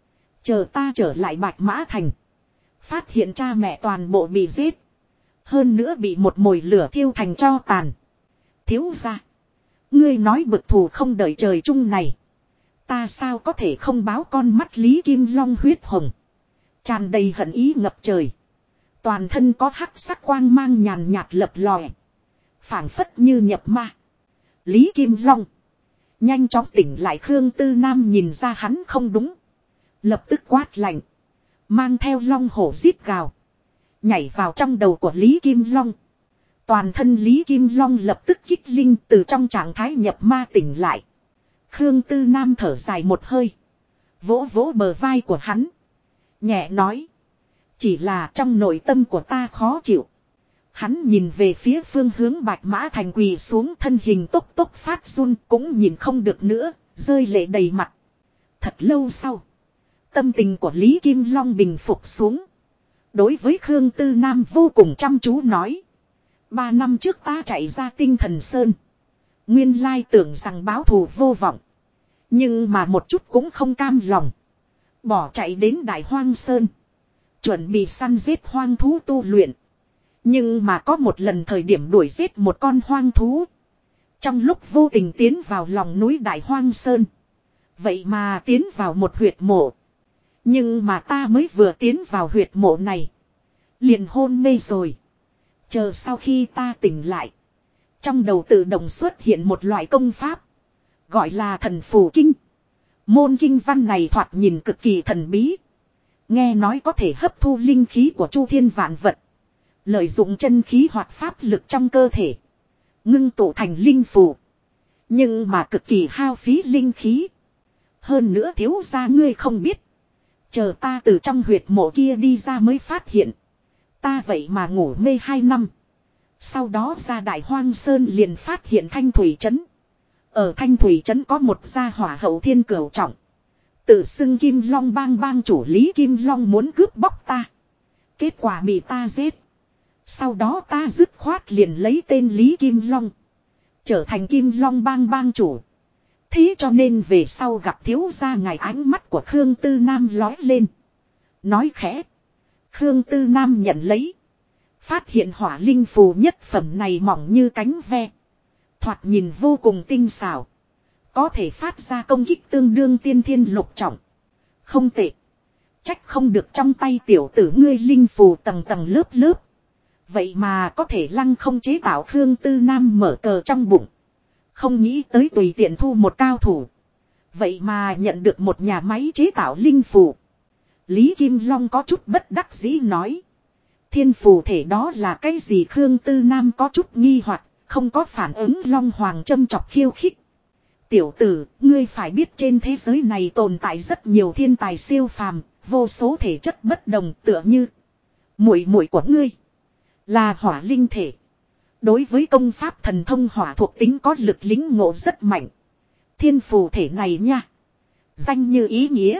Chờ ta trở lại Bạch Mã Thành. Phát hiện cha mẹ toàn bộ bị giết. Hơn nữa bị một mồi lửa thiêu thành tro tàn. Thiếu gia, ngươi nói bực thù không đợi trời chung này. Ta sao có thể không báo con mắt Lý Kim Long huyết hồng. Tràn đầy hận ý ngập trời. Toàn thân có hắc sắc quang mang nhàn nhạt lập lòe. Phảng phất như nhập ma. Lý Kim Long. Nhanh chóng tỉnh lại. Khương Tư Nam nhìn ra hắn không đúng. Lập tức quát lạnh. Mang theo long hổ giết gào. Nhảy vào trong đầu của Lý Kim Long. Toàn thân Lý Kim Long lập tức kích linh từ trong trạng thái nhập ma tỉnh lại. Khương Tư Nam thở dài một hơi. Vỗ vỗ bờ vai của hắn. Nhẹ nói. Chỉ là trong nội tâm của ta khó chịu. Hắn nhìn về phía phương hướng Bạch Mã Thành quỳ xuống, thân hình tốc tốc phát run, cũng nhìn không được nữa, rơi lệ đầy mặt. Thật lâu sau. Tâm tình của Lý Kim Long bình phục xuống. Đối với Khương Tư Nam vô cùng chăm chú nói. 3 năm trước ta chạy ra Tinh Thần Sơn. Nguyên lai tưởng rằng báo thù vô vọng. Nhưng mà một chút cũng không cam lòng. Bỏ chạy đến Đại Hoang Sơn. Chuẩn bị săn giết hoang thú tu luyện. Nhưng mà có một lần thời điểm đuổi giết một con hoang thú. Trong lúc vô tình tiến vào lòng núi Đại Hoang Sơn. Vậy mà tiến vào một huyệt mộ. Nhưng mà ta mới vừa tiến vào huyệt mộ này. Liền hôn mê rồi. Chờ sau khi ta tỉnh lại. Trong đầu tự động xuất hiện một loại công pháp. Gọi là thần phù kinh. Môn kinh văn này thoạt nhìn cực kỳ thần bí. Nghe nói có thể hấp thu linh khí của chu thiên vạn vật. Lợi dụng chân khí hoặc pháp lực trong cơ thể. Ngưng tụ thành linh phù. Nhưng mà cực kỳ hao phí linh khí. Hơn nữa thiếu gia ngươi không biết. Chờ ta từ trong huyệt mộ kia đi ra mới phát hiện. Ta vậy mà ngủ mê 2 năm. Sau đó ra Đại Hoang Sơn liền phát hiện Thanh Thủy Trấn. Ở Thanh Thủy Trấn có một gia hỏa hậu thiên cửu trọng. Tự xưng Kim Long bang bang chủ Lý Kim Long muốn cướp bóc ta. Kết quả bị ta giết. Sau đó ta dứt khoát liền lấy tên Lý Kim Long. Trở thành Kim Long bang bang chủ. Thế cho nên về sau gặp thiếu gia ngài, ánh mắt của Khương Tư Nam lói lên. Nói khẽ. Khương Tư Nam nhận lấy. Phát hiện hỏa linh phù nhất phẩm này mỏng như cánh ve. Thoạt nhìn vô cùng tinh xảo. Có thể phát ra công kích tương đương tiên thiên lục trọng. Không tệ. Trách không được trong tay tiểu tử ngươi linh phù tầng tầng lớp lớp. Vậy mà có thể lăng không chế tạo. Khương Tư Nam mở cờ trong bụng. Không nghĩ tới tùy tiện thu một cao thủ. Vậy mà nhận được một nhà máy chế tạo linh phù. Lý Kim Long có chút bất đắc dĩ nói. Thiên phù thể đó là cái gì? Khương Tư Nam có chút nghi hoặc, không có phản ứng. Long Hoàng châm chọc khiêu khích. Tiểu tử, ngươi phải biết trên thế giới này tồn tại rất nhiều thiên tài siêu phàm, vô số thể chất bất đồng, tựa như muội muội của ngươi là hỏa linh thể. Đối với công pháp thần thông hỏa thuộc tính có lực lính ngộ rất mạnh. Thiên phù thể này nha. Danh như ý nghĩa.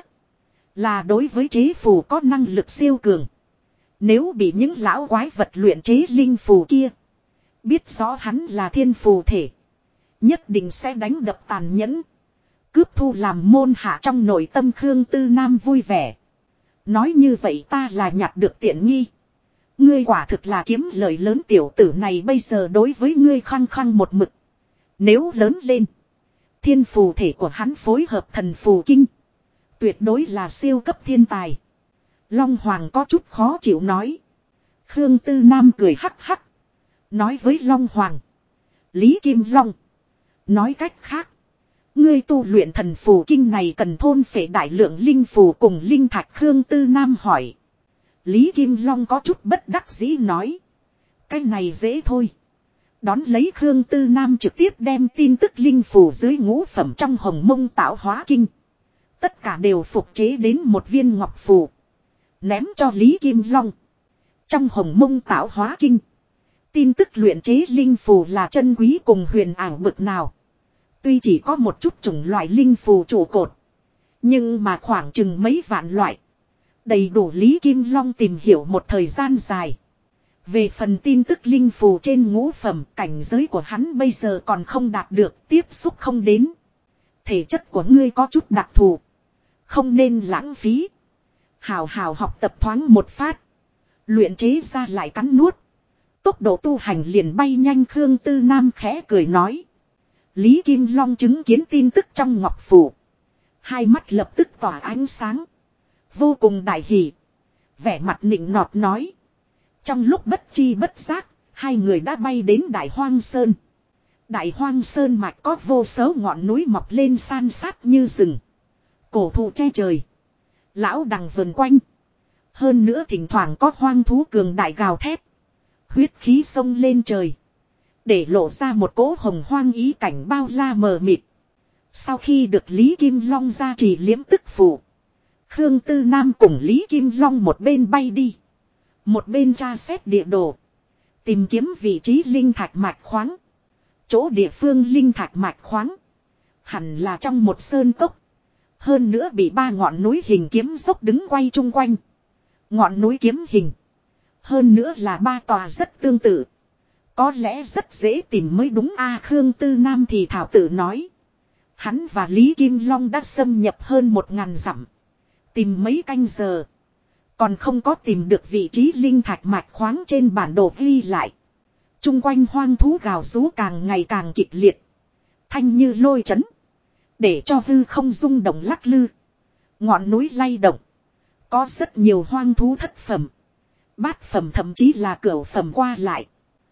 Là đối với chế phù có năng lực siêu cường. Nếu bị những lão quái vật luyện chế linh phù kia. Biết rõ hắn là thiên phù thể. Nhất định sẽ đánh đập tàn nhẫn. Cướp thu làm môn hạ. Trong nội tâm Khương Tư Nam vui vẻ. Nói như vậy ta là nhặt được tiện nghi. Ngươi quả thực là kiếm lời lớn. Tiểu tử này bây giờ đối với ngươi khăng khăng một mực. Nếu lớn lên. Thiên phù thể của hắn phối hợp thần phù kinh. Tuyệt đối là siêu cấp thiên tài. Long Hoàng có chút khó chịu nói. Khương Tư Nam cười hắc hắc. Nói với Long Hoàng. Lý Kim Long. Nói cách khác. Ngươi tu luyện thần phù kinh này cần thôn phệ đại lượng linh phù cùng linh thạch. Khương Tư Nam hỏi. Lý Kim Long có chút bất đắc dĩ nói. Cái này dễ thôi. Đón lấy Khương Tư Nam trực tiếp đem tin tức linh phù dưới ngũ phẩm trong Hồng Mông Tạo Hóa Kinh. Tất cả đều phục chế đến một viên ngọc phù. Ném cho Lý Kim Long. Trong Hồng Mông Tạo Hóa Kinh. Tin tức luyện chế linh phù là chân quý cùng huyền ảo bực nào. Tuy chỉ có một chút chủng loại linh phù trụ cột. Nhưng mà khoảng chừng mấy vạn loại. Đầy đủ Lý Kim Long tìm hiểu một thời gian dài. Về phần tin tức linh phù trên ngũ phẩm, cảnh giới của hắn bây giờ còn không đạt được, tiếp xúc không đến. Thể chất của ngươi có chút đặc thù. Không nên lãng phí. Hào hào học tập thoáng một phát. Luyện chế ra lại cắn nuốt. Tốc độ tu hành liền bay nhanh. Khương Tư Nam khẽ cười nói. Lý Kim Long chứng kiến tin tức trong ngọc phủ. Hai mắt lập tức tỏa ánh sáng. Vô cùng đại hỉ. Vẻ mặt nịnh nọt nói. Trong lúc bất chi bất giác, hai người đã bay đến Đại Hoang Sơn. Đại Hoang Sơn mạch có vô số ngọn núi mọc lên san sát như rừng. Cổ thụ che trời. Lão đằng vần quanh. Hơn nữa thỉnh thoảng có hoang thú cường đại gào thét. Huyết khí sông lên trời. Để lộ ra một cỗ hồng hoang ý cảnh bao la mờ mịt. Sau khi được Lý Kim Long ra trì liếm tức phủ. Khương Tư Nam cùng Lý Kim Long một bên bay đi. Một bên tra xét địa đồ. Tìm kiếm vị trí linh thạch mạch khoáng. Chỗ địa phương linh thạch mạch khoáng. Hẳn là trong một sơn cốc. Hơn nữa bị ba ngọn núi hình kiếm dốc đứng quay chung quanh. Ngọn núi kiếm hình. Hơn nữa là ba tòa rất tương tự. Có lẽ rất dễ tìm mới đúng a. Khương Tư Nam thì thảo tự nói. Hắn và Lý Kim Long đã xâm nhập hơn 1000 dặm. Tìm mấy canh giờ. Còn không có tìm được vị trí linh thạch mạch khoáng trên bản đồ ghi lại. Trung quanh hoang thú gào rú càng ngày càng kịch liệt. Thanh như lôi chấn. Để cho hư không rung động lắc lư. Ngọn núi lay động. Có rất nhiều hoang thú thất phẩm. Bát phẩm thậm chí là cửu phẩm qua lại.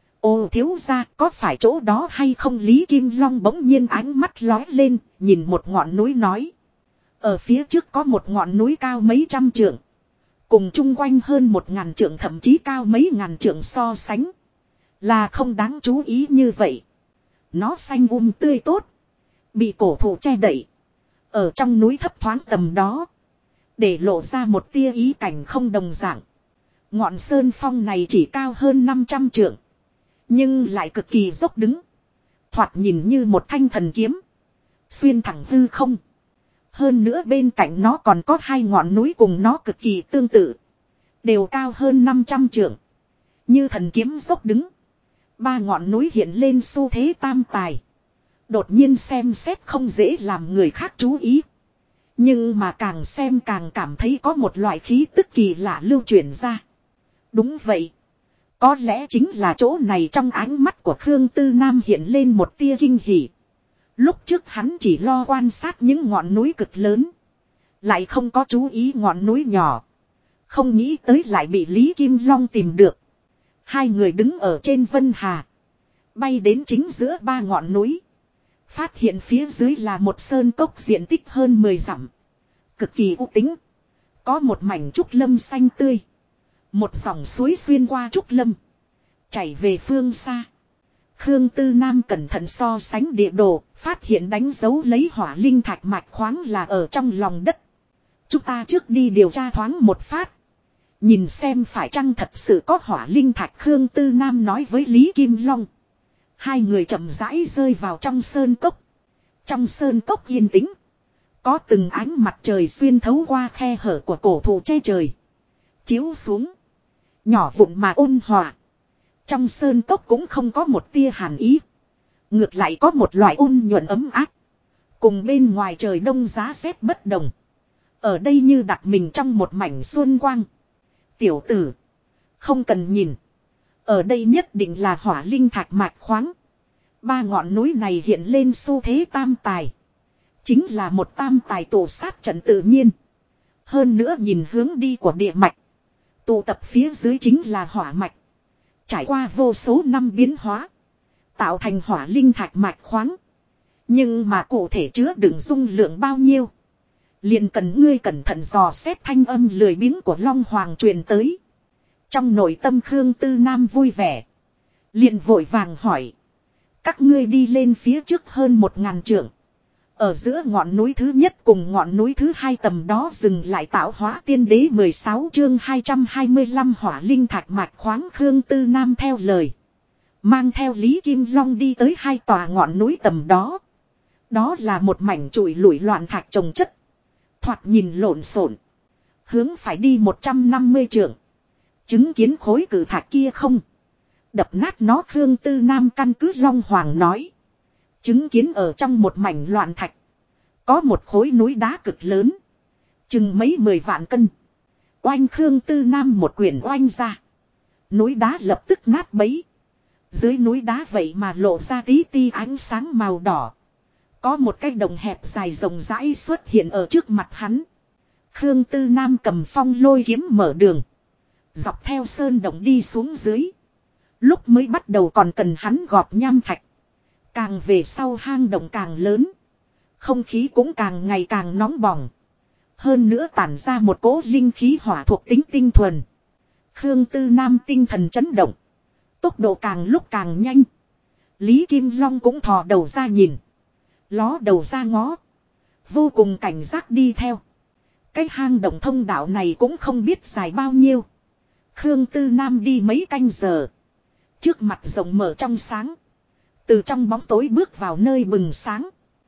Ô thiếu gia, có phải chỗ đó hay không? Lý Kim Long bỗng nhiên ánh mắt lóe lên, nhìn một ngọn núi nói. Ở phía trước có một ngọn núi cao mấy trăm trượng. Cùng chung quanh hơn 1000 trượng, thậm chí cao mấy ngàn trượng so sánh. Là không đáng chú ý như vậy. Nó xanh tươi tốt. Bị cổ thụ che đậy. Ở trong núi thấp thoáng tầm đó. Để lộ ra một tia ý cảnh không đồng dạng. Ngọn sơn phong này chỉ cao hơn 500 trượng. Nhưng lại cực kỳ dốc đứng. Thoạt nhìn như một thanh thần kiếm. Xuyên thẳng hư không. Hơn nữa bên cạnh nó còn có hai ngọn núi cùng nó cực kỳ tương tự. Đều cao hơn 500 trượng. Như thần kiếm dốc đứng. Ba ngọn núi hiện lên xu thế tam tài. Đột nhiên xem xét không dễ làm người khác chú ý. Nhưng mà càng xem càng cảm thấy có một loại khí tức kỳ lạ lưu truyền ra. Đúng vậy. Có lẽ chính là chỗ này. Trong ánh mắt của Khương Tư Nam hiện lên một tia kinh hỉ. Lúc trước hắn chỉ lo quan sát những ngọn núi cực lớn. Lại không có chú ý ngọn núi nhỏ. Không nghĩ tới lại bị Lý Kim Long tìm được. Hai người đứng ở trên Vân Hà. Bay đến chính giữa ba ngọn núi. Phát hiện phía dưới là một sơn cốc diện tích hơn 10 dặm. Cực kỳ u tĩnh. Có một mảnh trúc lâm xanh tươi. Một dòng suối xuyên qua trúc lâm. Chảy về phương xa. Khương Tư Nam cẩn thận so sánh địa đồ. Phát hiện đánh dấu lấy hỏa linh thạch mạch khoáng là ở trong lòng đất. Chúng ta trước đi điều tra thoáng một phát. Nhìn xem phải chăng thật sự có hỏa linh thạch. Khương Tư Nam nói với Lý Kim Long. Hai người chậm rãi rơi vào trong sơn cốc. Trong sơn cốc yên tĩnh. Có từng ánh mặt trời xuyên thấu qua khe hở của cổ thụ che trời. Chiếu xuống. Nhỏ vụn mà ôn hòa. Trong sơn cốc cũng không có một tia hàn ý. Ngược lại có một loại ôn nhuận ấm áp. Cùng bên ngoài trời đông giá rét bất đồng. Ở đây như đặt mình trong một mảnh xuân quang. Tiểu tử. Không cần nhìn. Ở đây nhất định là hỏa linh thạch mạch khoáng. Ba ngọn núi này hiện lên xu thế tam tài. Chính là một tam tài tổ sát trận tự nhiên. Hơn nữa nhìn hướng đi của địa mạch. Tụ tập phía dưới chính là hỏa mạch. Trải qua vô số năm biến hóa. Tạo thành hỏa linh thạch mạch khoáng. Nhưng mà cụ thể chứa đựng dung lượng bao nhiêu. Liền cần ngươi cẩn thận dò xét. Thanh âm lười biếng của Long Hoàng truyền tới. Trong nội tâm Khương Tư Nam vui vẻ. Liền vội vàng hỏi. Các ngươi đi lên phía trước hơn 1000 trượng. Ở giữa ngọn núi thứ nhất cùng ngọn núi thứ hai tầm đó dừng lại tạo hóa tiên đế 16 chương 225 hỏa linh thạch mạch khoáng. Khương Tư Nam theo lời. Mang theo Lý Kim Long đi tới hai tòa ngọn núi tầm đó. Đó là một mảnh trụi lủi loạn thạch trồng chất. Thoạt nhìn lộn xộn. Hướng phải đi 150 trượng. Chứng kiến khối cử thạch kia không? Đập nát nó. Khương Tư Nam căn cứ Long Hoàng nói. Chứng kiến ở trong một mảnh loạn thạch. Có một khối núi đá cực lớn. Chừng mấy 10 vạn cân. Oanh Khương Tư Nam một quyền oanh ra. Núi đá lập tức nát bấy. Dưới núi đá vậy mà lộ ra tí ti ánh sáng màu đỏ. Có một cái đồng hẹp dài rộng rãi xuất hiện ở trước mặt hắn. Khương Tư Nam cầm phong lôi kiếm mở đường. Dọc theo sơn động đi xuống dưới. Lúc mới bắt đầu còn cần hắn gọt nham thạch. Càng về sau hang động càng lớn. Không khí cũng càng ngày càng nóng bỏng. Hơn nữa tản ra một cỗ linh khí hỏa thuộc tính tinh thuần. Khương Tư Nam tinh thần chấn động. Tốc độ càng lúc càng nhanh. Lý Kim Long cũng thò đầu ra nhìn. Ló đầu ra ngó. Vô cùng cảnh giác đi theo. Cái hang động thông đạo này cũng không biết dài bao nhiêu. Khương Tư Nam đi mấy canh giờ. Trước mặt rộng mở trong sáng. Từ trong bóng tối bước vào nơi bừng sáng.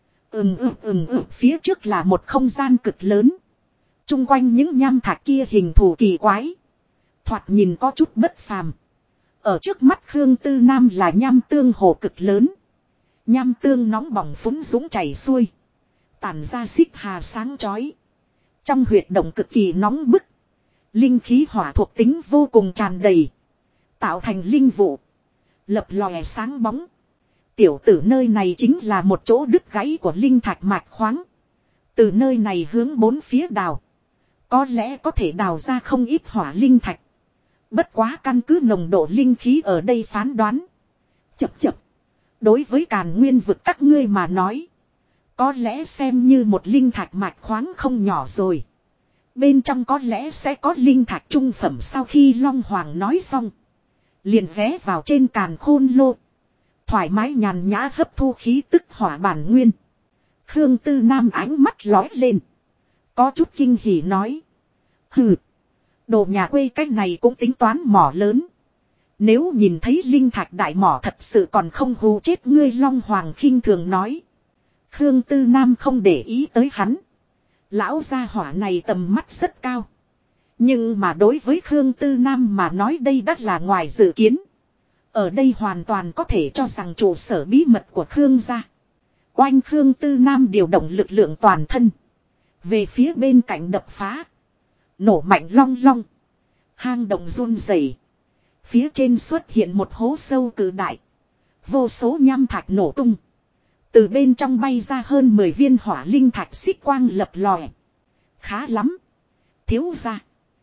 Phía trước là một không gian cực lớn. Trung quanh những nham thạch kia hình thù kỳ quái. Thoạt nhìn có chút bất phàm. Ở trước mắt Khương Tư Nam là nham tương hồ cực lớn. Nham tương nóng bỏng phúng dũng chảy xuôi. Tản ra xích hà sáng chói. Trong huyệt động cực kỳ nóng bức. Linh khí hỏa thuộc tính vô cùng tràn đầy. Tạo thành linh vụ. Lập lòe sáng bóng. Tiểu tử nơi này chính là một chỗ đứt gãy của linh thạch mạch khoáng. Từ nơi này hướng bốn phía đào. Có lẽ có thể đào ra không ít hỏa linh thạch. Bất quá căn cứ nồng độ linh khí ở đây phán đoán. Chập. Đối với Càn Nguyên vực các ngươi mà nói. Có lẽ xem như một linh thạch mạch khoáng không nhỏ rồi. Bên trong có lẽ sẽ có linh thạch trung phẩm. Sau khi Long Hoàng nói xong. Liền ghé vào trên càn khôn lô. Thoải mái nhàn nhã hấp thu khí tức hỏa bản nguyên. Khương Tư Nam ánh mắt lóe lên. Có chút kinh hỉ nói. Hừ. Đồ nhà quê cách này cũng tính toán mỏ lớn. Nếu nhìn thấy linh thạch đại mỏ thật sự còn không hù chết ngươi. Long Hoàng khinh thường nói. Khương Tư Nam không để ý tới hắn. Lão gia hỏa này tầm mắt rất cao. Nhưng mà đối với Khương Tư Nam mà nói đây đắt là ngoài dự kiến. Ở đây hoàn toàn có thể cho rằng trụ sở bí mật của Khương gia. Oanh Khương Tư Nam điều động lực lượng toàn thân. Về phía bên cạnh đập phá. Nổ mạnh long long. Hang động run rẩy. Phía trên xuất hiện một hố sâu cự đại. Vô số nham thạch nổ tung. Từ bên trong bay ra hơn 10 viên hỏa linh thạch xích quang lập lòe. Khá lắm. Thiếu gia.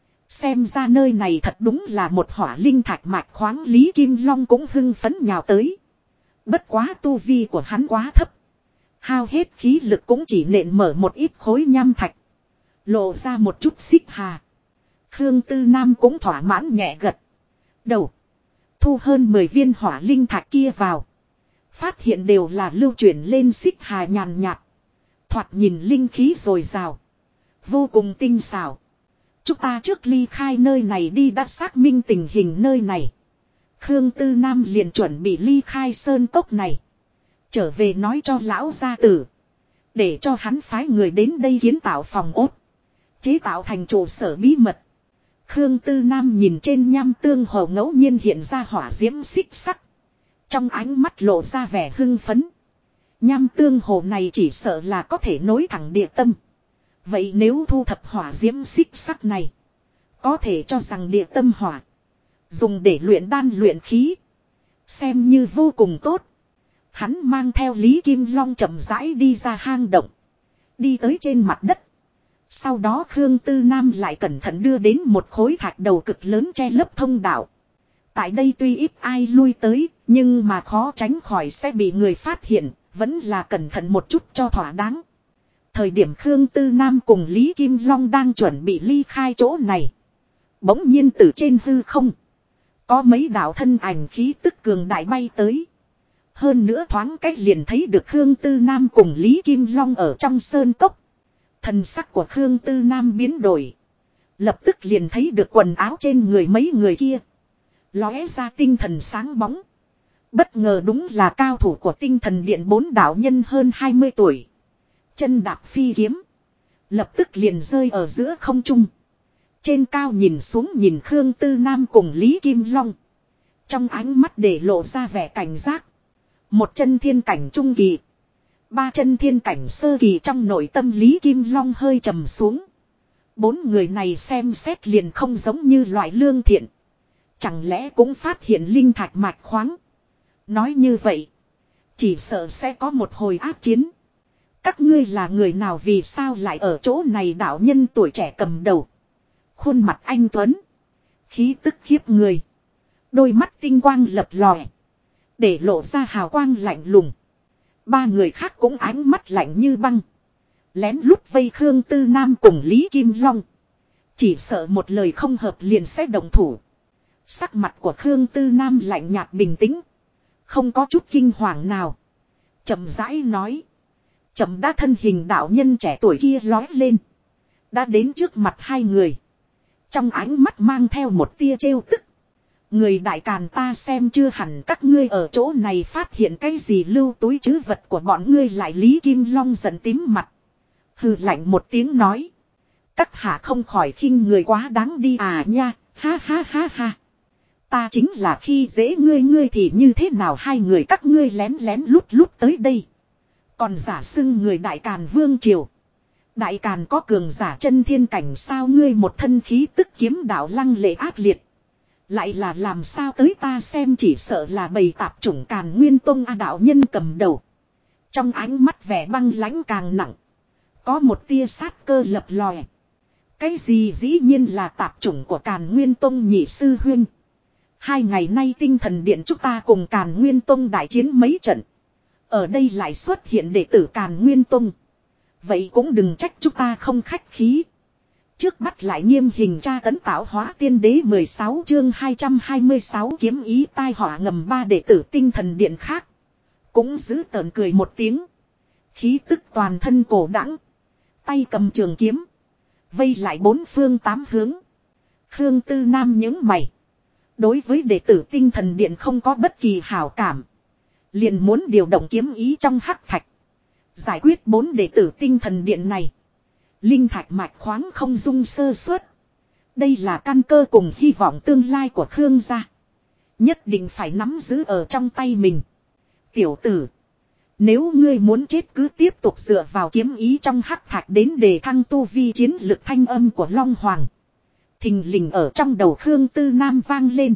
Xem ra nơi này thật đúng là một hỏa linh thạch mạch khoáng. Lý Kim Long cũng hưng phấn nhào tới. Bất quá tu vi của hắn quá thấp. Hao hết khí lực cũng chỉ nện mở một ít khối nham thạch. Lộ ra một chút xích hà. Khương Tư Nam cũng thỏa mãn nhẹ gật đầu. Thu hơn 10 viên hỏa linh thạch kia vào. Phát hiện đều là lưu chuyển lên xích hà nhàn nhạt. Thoạt nhìn linh khí dồi dào. Vô cùng tinh xảo. Chúng ta trước ly khai nơi này đi đã xác minh tình hình nơi này. Khương Tư Nam liền chuẩn bị ly khai sơn cốc này. Trở về nói cho lão gia tử. Để cho hắn phái người đến đây kiến tạo phòng ốt. Chế tạo thành trụ sở bí mật. Khương Tư Nam nhìn trên nham tương hồ ngẫu nhiên hiện ra hỏa diễm xích sắc. Trong ánh mắt lộ ra vẻ hưng phấn. Nham tương hồ này chỉ sợ là có thể nối thẳng địa tâm. Vậy nếu thu thập hỏa diễm xích sắc này. Có thể cho rằng địa tâm hỏa. Dùng để luyện đan luyện khí. Xem như vô cùng tốt. Hắn mang theo Lý Kim Long chậm rãi đi ra hang động. Đi tới trên mặt đất. Sau đó Khương Tư Nam lại cẩn thận đưa đến một khối thạch đầu cực lớn che lấp thông đạo. Tại đây tuy ít ai lui tới, nhưng mà khó tránh khỏi sẽ bị người phát hiện, vẫn là cẩn thận một chút cho thỏa đáng. Thời điểm Khương Tư Nam cùng Lý Kim Long đang chuẩn bị ly khai chỗ này. Bỗng nhiên từ trên hư không. Có mấy đạo thân ảnh khí tức cường đại bay tới. Hơn nữa thoáng cách liền thấy được Khương Tư Nam cùng Lý Kim Long ở trong sơn cốc. Thần sắc của Khương Tư Nam biến đổi. Lập tức liền thấy được quần áo trên người mấy người kia. Lóe ra tinh thần sáng bóng. Bất ngờ đúng là cao thủ của tinh thần điện 4 đạo nhân hơn 20 tuổi. Chân đạp phi kiếm. Lập tức liền rơi ở giữa không trung. Trên cao nhìn xuống nhìn Khương Tư Nam cùng Lý Kim Long. Trong ánh mắt để lộ ra vẻ cảnh giác. Một chân thiên cảnh trung kỳ. 3 chân thiên cảnh sơ kỳ trong nội tâm Lý Kim Long hơi trầm xuống. Bốn người này xem xét liền không giống như loại lương thiện. Chẳng lẽ cũng phát hiện linh thạch mạch khoáng. Nói như vậy, chỉ sợ sẽ có một hồi ác chiến. Các ngươi là người nào, vì sao lại ở chỗ này? Đạo nhân tuổi trẻ cầm đầu. Khuôn mặt anh tuấn, khí tức khiếp người. Đôi mắt tinh quang lập lòe, để lộ ra hào quang lạnh lùng. Ba người khác cũng ánh mắt lạnh như băng, lén lút vây Khương Tư Nam cùng Lý Kim Long. Chỉ sợ một lời không hợp liền sẽ động thủ. Sắc mặt của Khương Tư Nam lạnh nhạt bình tĩnh, không có chút kinh hoàng nào. Chậm rãi nói. Chậm đã thân hình đạo nhân trẻ tuổi kia lói lên, đã đến trước mặt hai người. Trong ánh mắt mang theo một tia trêu tức. Người đại càn, ta xem chưa hẳn các ngươi ở chỗ này phát hiện cái gì lưu túi trữ vật của bọn ngươi lại. Lý Kim Long giận tím mặt, hừ lạnh một tiếng nói. Các hạ không khỏi khinh người quá đáng đi à nha, ha ha ha ha. Ta chính là khi dễ ngươi, ngươi thì như thế nào? Hai người các ngươi lén lén lút lút tới đây, còn giả xưng người đại càn vương triều. Đại càn có cường giả chân thiên cảnh sao? Ngươi một thân khí tức kiếm đạo lăng lệ ác liệt, lại là làm sao tới? Ta xem chỉ sợ là bầy tạp chủng Càn Nguyên Tông. A đạo nhân cầm đầu, trong ánh mắt vẻ băng lãnh càng nặng, có một tia sát cơ lập lòe. Cái gì? Dĩ nhiên là tạp chủng của Càn Nguyên Tông. Nhị sư huynh, 2 ngày nay tinh thần điện chúng ta cùng Càn Nguyên Tông đại chiến mấy trận, ở đây lại xuất hiện đệ tử Càn Nguyên Tông. Vậy cũng đừng trách chúng ta không khách khí. Trước bắt lại nghiêm hình tra tấn tạo hóa tiên đế. 16 chương 226 kiếm ý tai họa ngầm. Ba đệ tử tinh thần điện khác cũng giữ tợn cười một tiếng, khí tức toàn thân cổ đãng, tay cầm trường kiếm, vây lại bốn phương tám hướng. Khương Tư Nam nhướng mày, đối với đệ tử tinh thần điện không có bất kỳ hảo cảm, liền muốn điều động kiếm ý trong hắc thạch, giải quyết 4 đệ tử tinh thần điện này. Linh thạch mạch khoáng không dung sơ suất, đây là căn cơ cùng hy vọng tương lai của Khương gia, nhất định phải nắm giữ ở trong tay mình. Tiểu tử, nếu ngươi muốn chết cứ tiếp tục dựa vào kiếm ý trong hắc thạch đến đề thăng tu vi chiến lực. Thanh âm của Long Hoàng thình lình ở trong đầu Khương Tư Nam vang lên.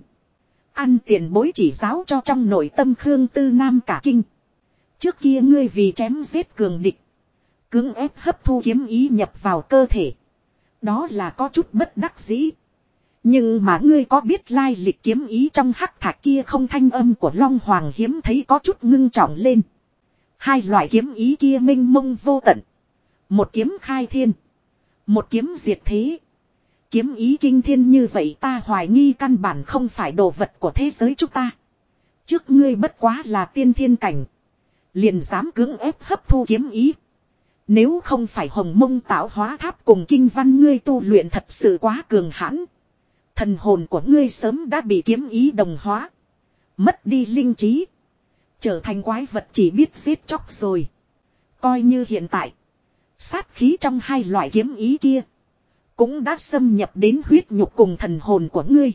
Ăn tiền bối chỉ giáo cho. Trong nội tâm Khương Tư Nam cả kinh. Trước kia ngươi vì chém giết cường địch, cưỡng ép hấp thu kiếm ý nhập vào cơ thể, đó là có chút bất đắc dĩ. Nhưng mà ngươi có biết lai lịch kiếm ý trong hắc thạch kia không? Thanh âm của Long Hoàng hiếm thấy có chút ngưng trọng lên. 2 loại kiếm ý kia mênh mông vô tận, một kiếm khai thiên, một kiếm diệt thế. Kiếm ý kinh thiên như vậy, ta hoài nghi căn bản không phải đồ vật của thế giới chúng ta. Trước ngươi bất quá là tiên thiên cảnh, liền dám cưỡng ép hấp thu kiếm ý. Nếu không phải Hồng Mông tạo hóa tháp cùng kinh văn ngươi tu luyện thật sự quá cường hãn, thần hồn của ngươi sớm đã bị kiếm ý đồng hóa, mất đi linh trí, trở thành quái vật chỉ biết giết chóc rồi. Coi như hiện tại, sát khí trong 2 loại kiếm ý kia cũng đã xâm nhập đến huyết nhục cùng thần hồn của ngươi.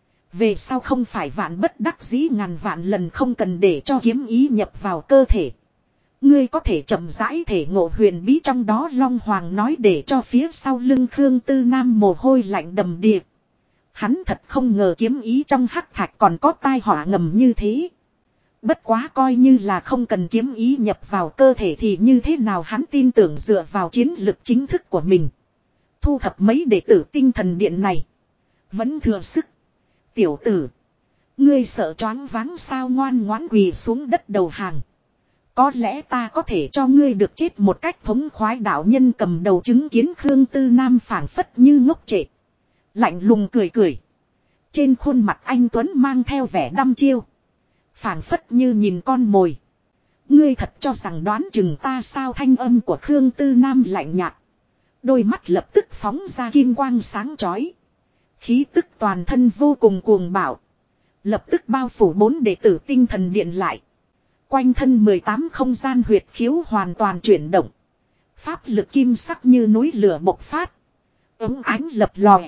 Về sau không phải vạn bất đắc dĩ ngàn vạn lần không cần để cho kiếm ý nhập vào cơ thể, ngươi có thể chậm rãi thể ngộ huyền bí trong đó. Long Hoàng nói, để cho phía sau lưng Khương Tư Nam mồ hôi lạnh đầm đìa. Hắn thật không ngờ kiếm ý trong hắc thạch còn có tai họa ngầm như thế. Bất quá coi như là không cần kiếm ý nhập vào cơ thể thì như thế nào, hắn tin tưởng dựa vào chiến lực chính thức của mình, thu thập mấy đệ tử tinh thần điện này vẫn thừa sức. Tiểu tử, ngươi sợ choáng váng sao? Ngoan ngoãn quỳ xuống đất đầu hàng, có lẽ ta có thể cho ngươi được chết một cách thống khoái. Đạo nhân cầm đầu chứng kiến Khương Tư Nam phảng phất như ngốc trệ, lạnh lùng cười cười, trên khuôn mặt anh tuấn mang theo vẻ đăm chiêu, phảng phất như nhìn con mồi. Ngươi thật cho rằng đoán chừng ta sao? Thanh âm của Khương Tư Nam lạnh nhạt, đôi mắt lập tức phóng ra kim quang sáng chói, khí tức toàn thân vô cùng cuồng bạo, lập tức bao phủ 4 đệ tử tinh thần điện lại. Quanh thân 18 không gian huyệt khiếu hoàn toàn chuyển động, pháp lực kim sắc như núi lửa bộc phát, ống ánh lập lòe,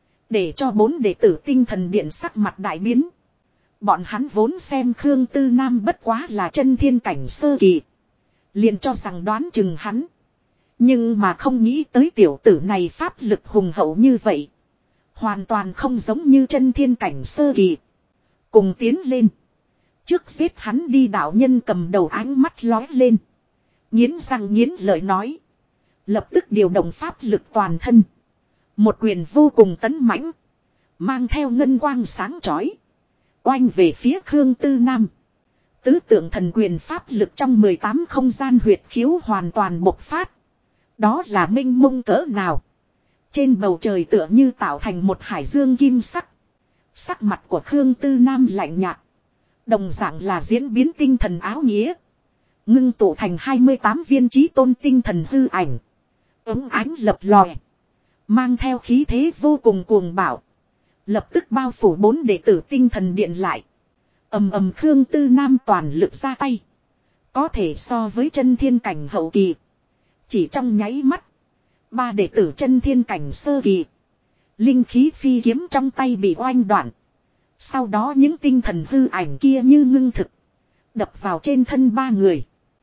để cho 4 đệ tử tinh thần điện sắc mặt đại biến. Bọn hắn vốn xem Khương Tư Nam bất quá là chân thiên cảnh sơ kỳ, liền cho rằng đoán chừng hắn. Nhưng mà không nghĩ tới tiểu tử này pháp lực hùng hậu như vậy. Hoàn toàn không giống như chân thiên cảnh sơ kỳ. Cùng tiến lên. Trước giết hắn đi đạo nhân cầm đầu ánh mắt lóe lên. Nghiến răng nghiến lợi nói. Lập tức điều động pháp lực toàn thân. Một quyền vô cùng tấn mãnh. Mang theo ngân quang sáng chói. Oanh về phía Khương Tư Nam. Tứ tượng thần quyền pháp lực trong 18 không gian huyệt khiếu hoàn toàn bộc phát. Đó là minh mông cỡ nào. Trên bầu trời tựa như tạo thành một hải dương kim sắc. Sắc mặt của Khương Tư Nam lạnh nhạt. Đồng dạng là diễn biến tinh thần áo nghĩa. Ngưng tụ thành 28 viên chí tôn tinh thần hư ảnh. Ống ánh lập lòe. Mang theo khí thế vô cùng cuồng bạo. Lập tức bao phủ 4 đệ tử tinh thần điện lại. Ầm ầm Khương Tư Nam toàn lực ra tay. Có thể so với chân thiên cảnh hậu kỳ. Chỉ trong nháy mắt. 3 đệ tử chân thiên cảnh sơ kỳ. Linh khí phi kiếm trong tay bị oanh đoạn. Sau đó những tinh thần hư ảnh kia như ngưng thực. Đập vào trên thân 3 người.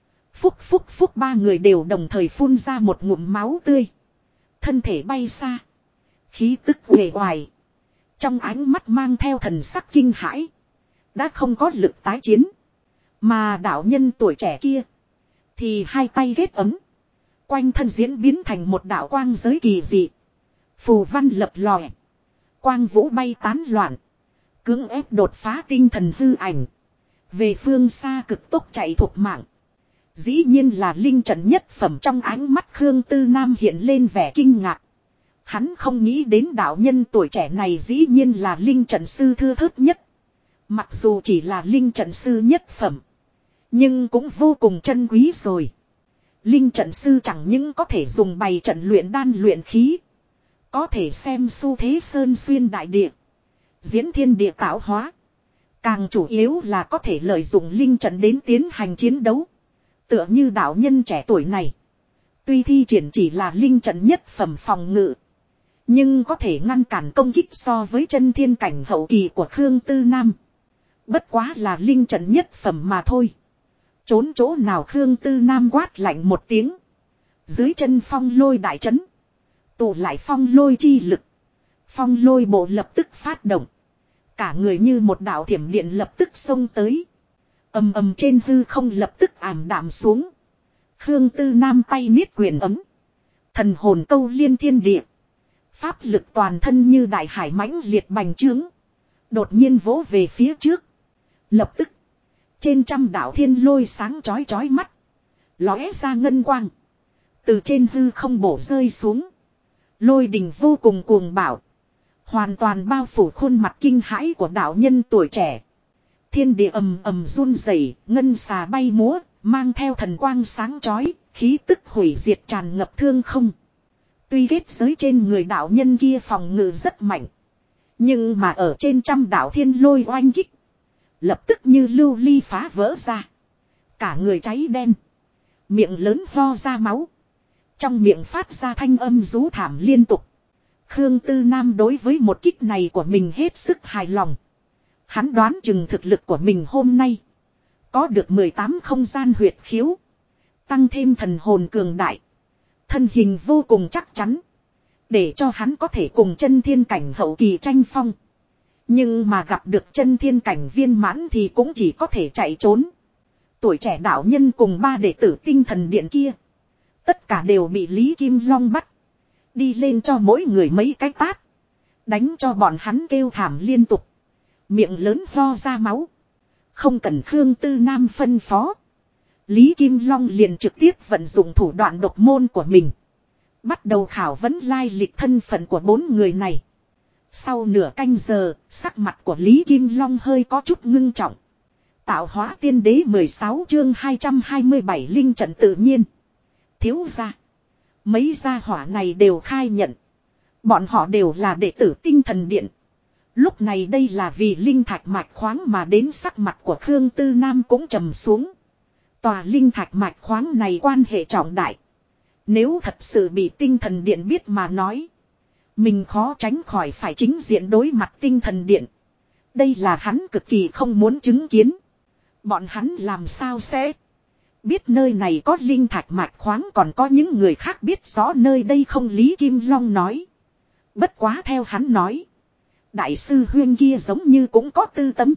Phúc 3 người đều đồng thời phun ra một ngụm máu tươi. Thân thể bay xa. Khí tức uể oải. Trong ánh mắt mang theo thần sắc kinh hãi. Đã không có lực tái chiến. Mà đạo nhân tuổi trẻ kia. Thì hai tay ghét ấm. Quanh thân diễn biến thành một đạo quang giới kỳ dị. Phù văn lập lòe. Quang vũ bay tán loạn. Cưỡng ép đột phá tinh thần hư ảnh. Về phương xa cực tốc chạy thục mạng. Dĩ nhiên là linh trận nhất phẩm. Trong ánh mắt Khương Tư Nam hiện lên vẻ kinh ngạc. Hắn không nghĩ đến đạo nhân tuổi trẻ này dĩ nhiên là linh trận sư thưa thớt nhất. Mặc dù chỉ là linh trận sư nhất phẩm. Nhưng cũng vô cùng chân quý rồi. Linh trận sư chẳng những có thể dùng bày trận luyện đan luyện khí. Có thể xem xu thế sơn xuyên đại địa. Diễn thiên địa tạo hóa. Càng chủ yếu là có thể lợi dụng linh trận đến tiến hành chiến đấu. Tựa như đạo nhân trẻ tuổi này. Tuy thi triển chỉ là linh trận nhất phẩm phòng ngự. Nhưng có thể ngăn cản công kích so với chân thiên cảnh hậu kỳ của Khương Tư Nam. Bất quá là linh trận nhất phẩm mà thôi. Trốn chỗ nào Khương Tư Nam quát lạnh một tiếng. Dưới chân phong lôi đại trấn. Tụ lại phong lôi chi lực. Phong lôi bộ lập tức phát động. Cả người như một đạo thiểm điện lập tức xông tới. Ầm ầm trên hư không lập tức ảm đạm xuống. Khương Tư Nam tay niết quyền ấm. Thần hồn câu liên thiên địa. Pháp lực toàn thân như đại hải mãnh liệt bành trướng. Đột nhiên vỗ về phía trước. Lập tức. Trên trăm đạo thiên lôi sáng chói chói mắt. Lóe ra ngân quang. Từ trên hư không bổ rơi xuống. Lôi đình vô cùng cuồng bạo. Hoàn toàn bao phủ khuôn mặt kinh hãi của đạo nhân tuổi trẻ. Thiên địa ầm ầm run rẩy, ngân xà bay múa, mang theo thần quang sáng chói, khí tức hủy diệt tràn ngập thương không. Tuy kết giới trên người đạo nhân kia phòng ngự rất mạnh. Nhưng mà ở trên trăm đạo thiên lôi oanh kích. Lập tức như lưu ly phá vỡ ra. Cả người cháy đen. Miệng lớn ho ra máu. Trong miệng phát ra thanh âm rú thảm liên tục. Khương Tư Nam đối với một kích này của mình hết sức hài lòng. Hắn đoán chừng thực lực của mình hôm nay. Có được 18 không gian huyệt khiếu. Tăng thêm thần hồn cường đại. Thân hình vô cùng chắc chắn. Để cho hắn có thể cùng chân thiên cảnh hậu kỳ tranh phong. Nhưng mà gặp được chân thiên cảnh viên mãn thì cũng chỉ có thể chạy trốn. Tuổi trẻ đạo nhân cùng 3 đệ tử tinh thần điện kia. Tất cả đều bị Lý Kim Long bắt. Đi lên cho mỗi người mấy cái tát. Đánh cho bọn hắn kêu thảm liên tục. Miệng lớn ho ra máu. Không cần Khương Tư Nam phân phó. Lý Kim Long liền trực tiếp vận dụng thủ đoạn độc môn của mình. Bắt đầu khảo vấn lai lịch thân phận của 4 người này. Sau nửa canh giờ, sắc mặt của Lý Kim Long hơi có chút ngưng trọng. Tạo hóa tiên đế 16 chương 227 linh trận tự nhiên. Thiếu gia. Mấy gia hỏa này đều khai nhận. Bọn họ đều là đệ tử tinh thần điện. Lúc này đây là vì linh thạch mạch khoáng mà đến, sắc mặt của Khương Tư Nam cũng trầm xuống. Tòa linh thạch mạch khoáng này quan hệ trọng đại. Nếu thật sự bị tinh thần điện biết mà nói. Mình khó tránh khỏi phải chính diện đối mặt tinh thần điện. Đây là hắn cực kỳ không muốn chứng kiến. Bọn hắn làm sao sẽ Biết nơi này có linh thạch mạch khoáng, còn có những người khác biết rõ nơi đây không? Lý Kim Long nói. Bất quá theo hắn nói, đại sư huyên kia giống như cũng có tư tâm,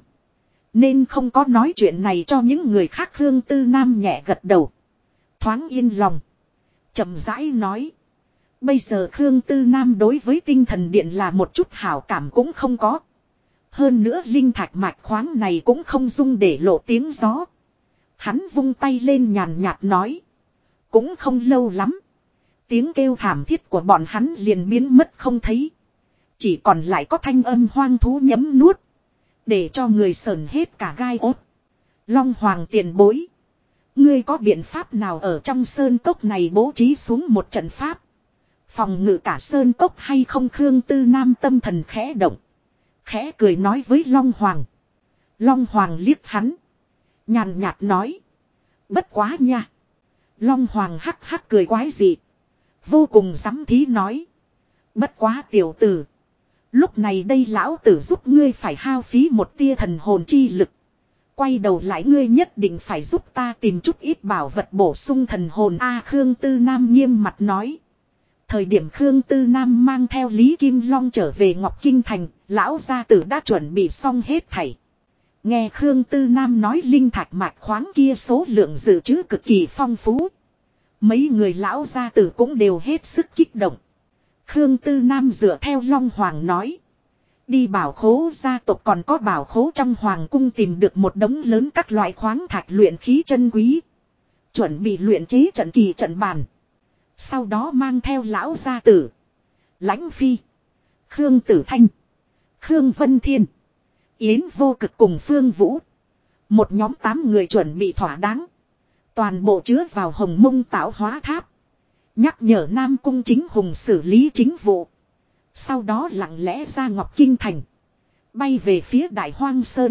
nên không có nói chuyện này cho những người khác. Khương Tư Nam nhẹ gật đầu, thoáng yên lòng, chậm rãi nói. Bây giờ Khương Tư Nam đối với tinh thần điện là một chút hảo cảm cũng không có. Hơn nữa linh thạch mạch khoáng này cũng không dung để lộ tiếng gió. Hắn vung tay lên nhàn nhạt nói. Cũng không lâu lắm, tiếng kêu thảm thiết của bọn hắn liền biến mất không thấy. Chỉ còn lại có thanh âm hoang thú nhấm nuốt, để cho người sờn hết cả gai ốt. Long Hoàng tiền bối, ngươi có biện pháp nào ở trong sơn cốc này bố trí xuống một trận pháp, phòng ngự cả sơn cốc hay không? Khương Tư Nam tâm thần khẽ động, khẽ cười nói với Long Hoàng. Long Hoàng liếc hắn, nhàn nhạt nói. Bất quá nha. Long Hoàng hắc hắc cười quái dị, vô cùng sắm thí nói. Bất quá tiểu tử, lúc này đây lão tử giúp ngươi phải hao phí một tia thần hồn chi lực. Quay đầu lại ngươi nhất định phải giúp ta tìm chút ít bảo vật bổ sung thần hồn a. Khương Tư Nam nghiêm mặt nói. Thời điểm Khương Tư Nam mang theo Lý Kim Long trở về Ngọc Kinh Thành, lão gia tử đã chuẩn bị xong hết thảy. Nghe Khương Tư Nam nói linh thạch mạch khoáng kia số lượng dự trữ cực kỳ phong phú, mấy người lão gia tử cũng đều hết sức kích động. Khương Tư Nam dựa theo Long Hoàng nói, đi bảo khố gia tộc còn có bảo khố trong hoàng cung tìm được một đống lớn các loại khoáng thạch luyện khí chân quý, chuẩn bị luyện chế trận kỳ trận bàn. Sau đó mang theo lão gia tử, Lãnh Phi, Khương Tử Thanh, Khương Vân Thiên, Yến Vô Cực cùng Phương Vũ, một nhóm 8 người chuẩn bị thỏa đáng, toàn bộ chứa vào Hồng Mông Tạo Hóa Tháp, nhắc nhở Nam Cung Chính Hùng xử lý chính vụ. Sau đó lặng lẽ ra Ngọc Kinh Thành, bay về phía Đại Hoang Sơn.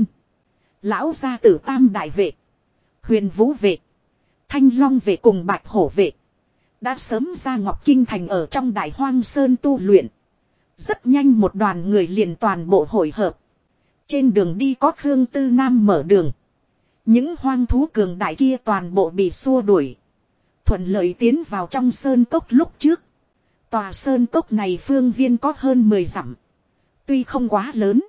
Lão gia tử Tam đại vệ, Huyền Vũ vệ, Thanh Long vệ cùng Bạch Hổ vệ đã sớm ra Ngọc Kinh Thành ở trong Đại Hoang Sơn tu luyện. Rất nhanh một đoàn người liền toàn bộ hội hợp. Trên đường đi có Khương Tư Nam mở đường, những hoang thú cường đại kia toàn bộ bị xua đuổi, thuận lợi tiến vào trong sơn cốc. Lúc trước, tòa sơn cốc này phương viên có hơn 10 dặm. Tuy không quá lớn,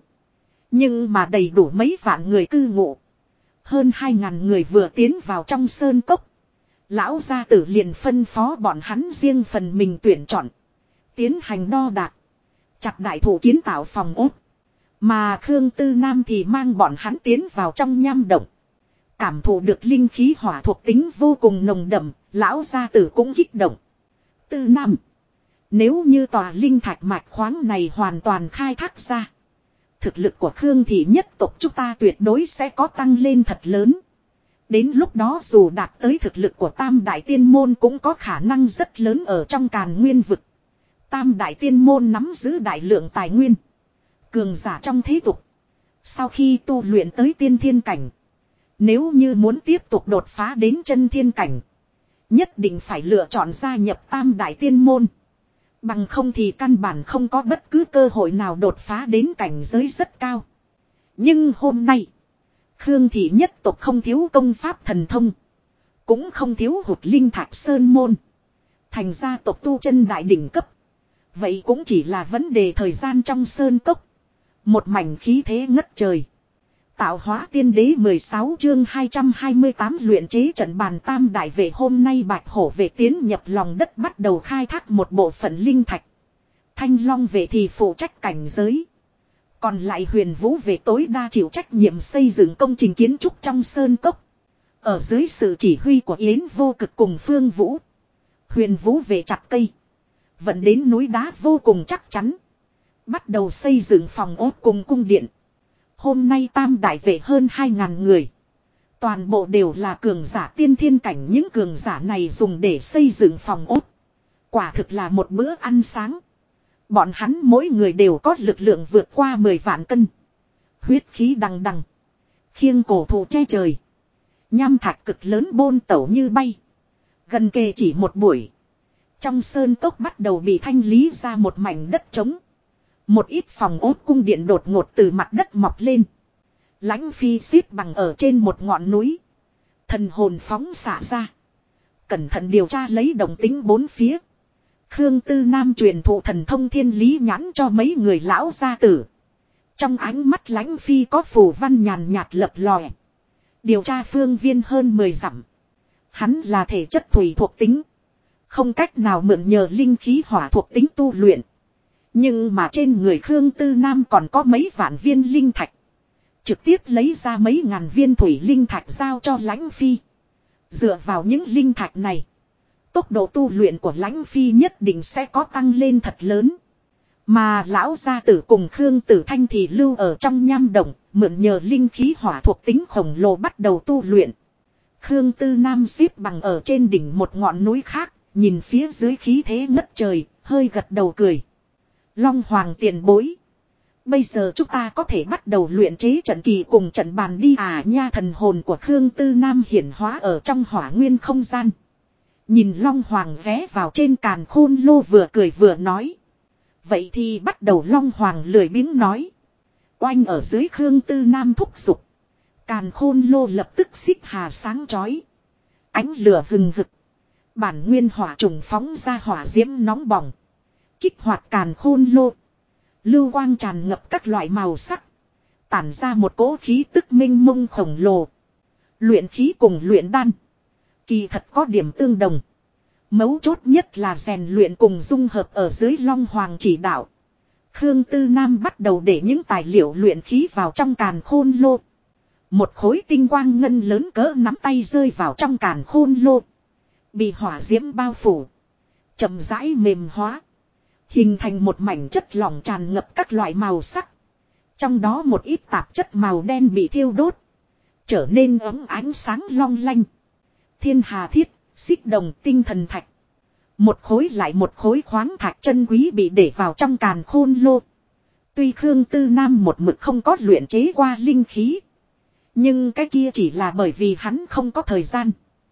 nhưng mà đầy đủ mấy vạn người cư ngụ. Hơn 2.000 người vừa tiến vào trong sơn cốc, lão gia tử liền phân phó bọn hắn riêng phần mình tuyển chọn, tiến hành đo đạc, chặt đại thụ kiến tạo phòng ốt. Mà Khương Tư Nam thì mang bọn hắn tiến vào trong nham động. Cảm thụ được linh khí hỏa thuộc tính vô cùng nồng đậm, lão gia tử cũng kích động. Tư Nam, nếu như tòa linh thạch mạch khoáng này hoàn toàn khai thác ra, thực lực của Khương thị nhất tộc chúng ta tuyệt đối sẽ có tăng lên thật lớn. Đến lúc đó dù đạt tới thực lực của Tam Đại Tiên Môn cũng có khả năng rất lớn ở trong Càn Nguyên vực. Tam Đại Tiên Môn nắm giữ đại lượng tài nguyên, cường giả trong thế tục. Sau khi tu luyện tới tiên thiên cảnh, nếu như muốn tiếp tục đột phá đến chân thiên cảnh, nhất định phải lựa chọn gia nhập Tam Đại Tiên Môn. Bằng không thì căn bản không có bất cứ cơ hội nào đột phá đến cảnh giới rất cao. Nhưng hôm nay, Khương thị nhất tộc không thiếu công pháp thần thông, cũng không thiếu hụt linh thạch sơn môn. Thành gia tộc tu chân đại đỉnh cấp, vậy cũng chỉ là vấn đề thời gian. Trong sơn cốc, một mảnh khí thế ngất trời. Tạo hóa tiên đế 16 chương 228 luyện chế trận bàn. Tam đại vệ hôm nay Bạch Hổ vệ tiến nhập lòng đất bắt đầu khai thác một bộ phận linh thạch. Thanh Long vệ thì phụ trách cảnh giới. Còn lại Huyền Vũ vệ tối đa chịu trách nhiệm xây dựng công trình kiến trúc trong sơn cốc. Ở dưới sự chỉ huy của Yến Vô Cực cùng Phương Vũ, Huyền Vũ vệ chặt cây, vận đến núi đá vô cùng chắc chắn, bắt đầu xây dựng phòng ốt cùng cung điện. Hôm nay Tam đại vệ hơn 2.000 người, toàn bộ đều là cường giả tiên thiên cảnh. Những cường giả này dùng để xây dựng phòng ốt, quả thực là một bữa ăn sáng. Bọn hắn mỗi người đều có lực lượng vượt qua 10 vạn cân, huyết khí đằng đằng, khiêng cổ thụ che trời, nham thạch cực lớn bôn tẩu như bay. Gần kề chỉ một buổi, trong sơn cốc bắt đầu bị thanh lý ra một mảnh đất trống. Một ít phòng ốt cung điện đột ngột từ mặt đất mọc lên. Lãnh Phi xếp bằng ở trên một ngọn núi, Thần hồn phóng xạ ra. Cẩn thận điều tra lấy động tính bốn phía. Khương Tư Nam truyền thụ thần thông thiên lý nhãn cho mấy người lão gia tử. Trong ánh mắt lãnh phi có phù văn nhàn nhạt lập lòe. Điều tra phương viên hơn 10 dặm. Hắn là thể chất thủy thuộc tính. Không cách nào mượn nhờ linh khí hỏa thuộc tính tu luyện. Nhưng mà trên người Khương Tư Nam còn có mấy vạn viên linh thạch. Trực tiếp lấy ra mấy ngàn viên thủy linh thạch giao cho lãnh phi. Dựa vào những linh thạch này, tốc độ tu luyện của lãnh phi nhất định sẽ có tăng lên thật lớn. Mà lão gia tử cùng Khương Tử Thanh thì lưu ở trong nham động, mượn nhờ linh khí hỏa thuộc tính khổng lồ bắt đầu tu luyện. Khương Tư Nam xếp bằng ở trên đỉnh một ngọn núi khác, nhìn phía dưới khí thế ngất trời, hơi gật đầu cười. Long Hoàng tiền bối. Bây giờ chúng ta có thể bắt đầu luyện chế trận kỳ cùng trận bàn đi à nha. Thần hồn của Khương Tư Nam hiển hóa ở trong hỏa nguyên không gian. Nhìn Long Hoàng ghé vào trên càn khôn lô vừa cười vừa nói. Vậy thì bắt đầu. Long Hoàng lười biếng nói. Oanh ở dưới Khương Tư Nam thúc giục. Càn khôn lô lập tức xích hà sáng chói. Ánh lửa hừng hực. Bản nguyên hỏa trùng phóng ra hỏa diễm nóng bỏng. Kích hoạt càn khôn lô. Lưu quang tràn ngập các loại màu sắc. Tản ra một cỗ khí tức minh mông khổng lồ. Luyện khí cùng luyện đan. Kỳ thật có điểm tương đồng. Mấu chốt nhất là rèn luyện cùng dung hợp ở dưới Long Hoàng chỉ đạo. Khương Tư Nam bắt đầu để những tài liệu luyện khí vào trong càn khôn lô. Một khối tinh quang ngân lớn cỡ nắm tay rơi vào trong càn khôn lô. Bị hỏa diễm bao phủ. Chậm rãi mềm hóa. Hình thành một mảnh chất lỏng tràn ngập các loại màu sắc. Trong đó một ít tạp chất màu đen bị thiêu đốt. Trở nên ấm ánh sáng long lanh. Thiên hà thiết, xích đồng, tinh thần thạch. Một khối lại một khối khoáng thạch chân quý bị để vào trong càn khôn lô. Tuy Khương Tư Nam một mực không có luyện chế qua linh khí. Nhưng cái kia chỉ là bởi vì hắn không có thời gian.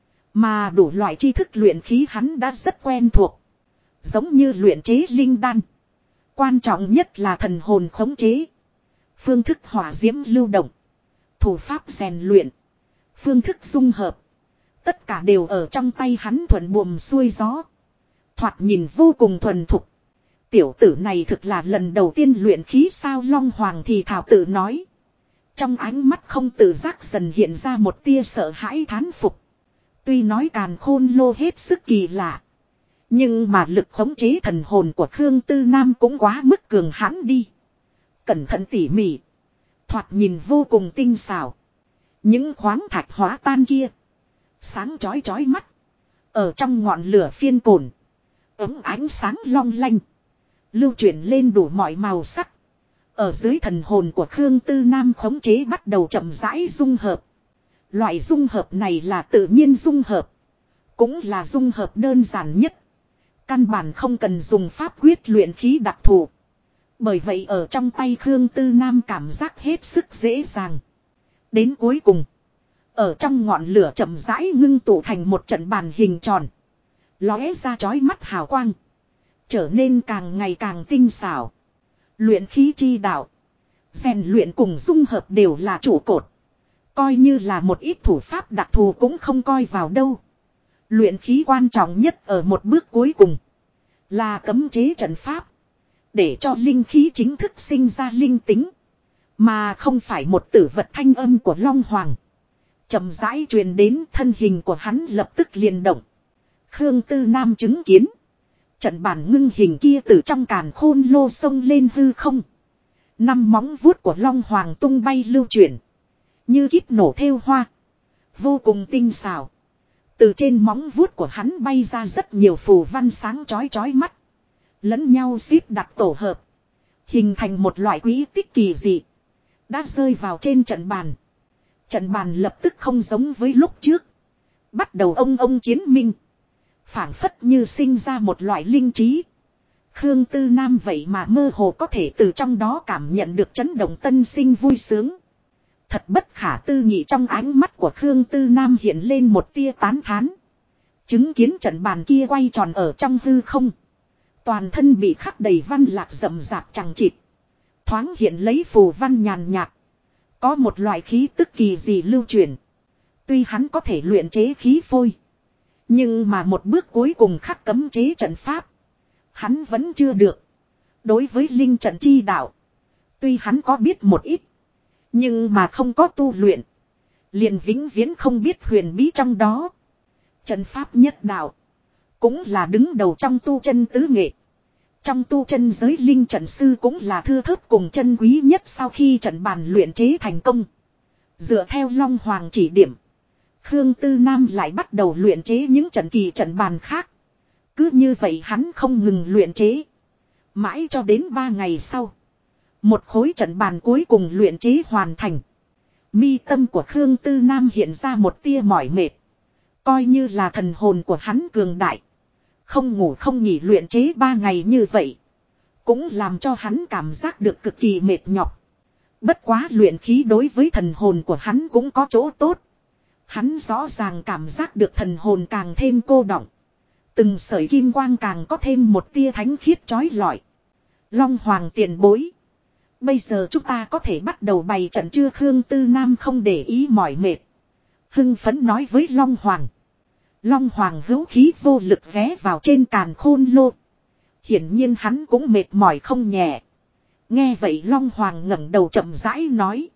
Mà đủ loại tri thức luyện khí hắn đã rất quen thuộc. Giống như luyện chế linh đan. Quan trọng nhất là thần hồn khống chế. Phương thức hỏa diễm lưu động. Thủ pháp rèn luyện. Phương thức dung hợp. Tất cả đều ở trong tay hắn thuận buồm xuôi gió. Thoạt nhìn vô cùng thuần thục. Tiểu tử này thực là lần đầu tiên luyện khí sao. Long Hoàng thì thảo tự nói. Trong ánh mắt không tự giác dần hiện ra một tia sợ hãi thán phục. Tuy nói càn khôn lô hết sức kỳ lạ. Nhưng mà lực khống chế thần hồn của Khương Tư Nam cũng quá mức cường hãn đi. Cẩn thận tỉ mỉ. Thoạt nhìn vô cùng tinh xảo. Những khoáng thạch hóa tan kia. Sáng chói chói mắt. Ở trong ngọn lửa phiên cồn. Ấm ánh sáng long lanh. Lưu chuyển lên đủ mọi màu sắc. Ở dưới thần hồn của Khương Tư Nam khống chế bắt đầu chậm rãi dung hợp. Loại dung hợp này là tự nhiên dung hợp. Cũng là dung hợp đơn giản nhất. Căn bản không cần dùng pháp quyết luyện khí đặc thù. Bởi vậy ở trong tay Khương Tư Nam cảm giác hết sức dễ dàng. Đến cuối cùng. Ở trong ngọn lửa chậm rãi ngưng tụ thành một trận bàn hình tròn. Lóe ra chói mắt hào quang. Trở nên càng ngày càng tinh xảo. Luyện khí chi đạo. Rèn luyện cùng dung hợp đều là trụ cột. Coi như là một ít thủ pháp đặc thù cũng không coi vào đâu. Luyện khí quan trọng nhất ở một bước cuối cùng. Là cấm chế trận pháp. Để cho linh khí chính thức sinh ra linh tính. Mà không phải một tử vật thanh âm của Long Hoàng. Chậm rãi truyền đến thân hình của hắn lập tức liền động. Khương Tư Nam chứng kiến. Trận bản ngưng hình kia từ trong càn khôn lô sông lên hư không. Năm móng vuốt của Long Hoàng tung bay lưu chuyển. Như kíp nổ thêu hoa. Vô cùng tinh xảo. Từ trên móng vuốt của hắn bay ra rất nhiều phù văn sáng chói chói mắt. Lẫn nhau xếp đặt tổ hợp. Hình thành một loại quỹ tích kỳ dị. Đã rơi vào trên trận bàn. Trận bàn lập tức không giống với lúc trước. Bắt đầu ông chiến minh. Phảng phất như sinh ra một loại linh trí. Khương Tư Nam vậy mà mơ hồ có thể từ trong đó cảm nhận được chấn động tân sinh vui sướng. Thật bất khả tư nghị. Trong ánh mắt của Khương Tư Nam hiện lên một tia tán thán. Chứng kiến trận bàn kia quay tròn ở trong hư không. Toàn thân bị khắc đầy văn lạc rậm rạp chằng chịt. Thoáng hiện lấy phù văn nhàn nhạt. Có một loại khí tức kỳ dị lưu truyền. Tuy hắn có thể luyện chế khí phôi. Nhưng mà một bước cuối cùng khắc cấm chế trận pháp. Hắn vẫn chưa được. Đối với linh trận chi đạo. Tuy hắn có biết một ít. Nhưng mà không có tu luyện. Liền vĩnh viễn không biết huyền bí trong đó. Trận pháp nhất đạo. Cũng là đứng đầu trong tu chân tứ nghệ. Trong tu chân giới linh trận sư cũng là thưa thớt cùng chân quý nhất sau khi trận bàn luyện chế thành công. Dựa theo Long Hoàng chỉ điểm. Khương Tư Nam lại bắt đầu luyện chế những trận kỳ trận bàn khác. Cứ như vậy hắn không ngừng luyện chế. Mãi cho đến 3 ngày sau. Một khối trận bàn cuối cùng luyện chế hoàn thành. Mi tâm của Khương Tư Nam hiện ra một tia mỏi mệt. Coi như là thần hồn của hắn cường đại. Không ngủ không nghỉ luyện chế 3 ngày như vậy. Cũng làm cho hắn cảm giác được cực kỳ mệt nhọc. Bất quá luyện khí đối với thần hồn của hắn cũng có chỗ tốt. Hắn rõ ràng cảm giác được thần hồn càng thêm cô đọng. Từng sợi kim quang càng có thêm một tia thánh khiết chói lọi. Long Hoàng tiền bối. Bây giờ chúng ta có thể bắt đầu bày trận chưa? Khương Tư Nam không để ý mỏi mệt. Hưng phấn nói với Long Hoàng. Long Hoàng hữu khí vô lực ghé vào trên càn khôn lô. Hiển nhiên hắn cũng mệt mỏi không nhẹ. Nghe vậy Long Hoàng ngẩng đầu chậm rãi nói.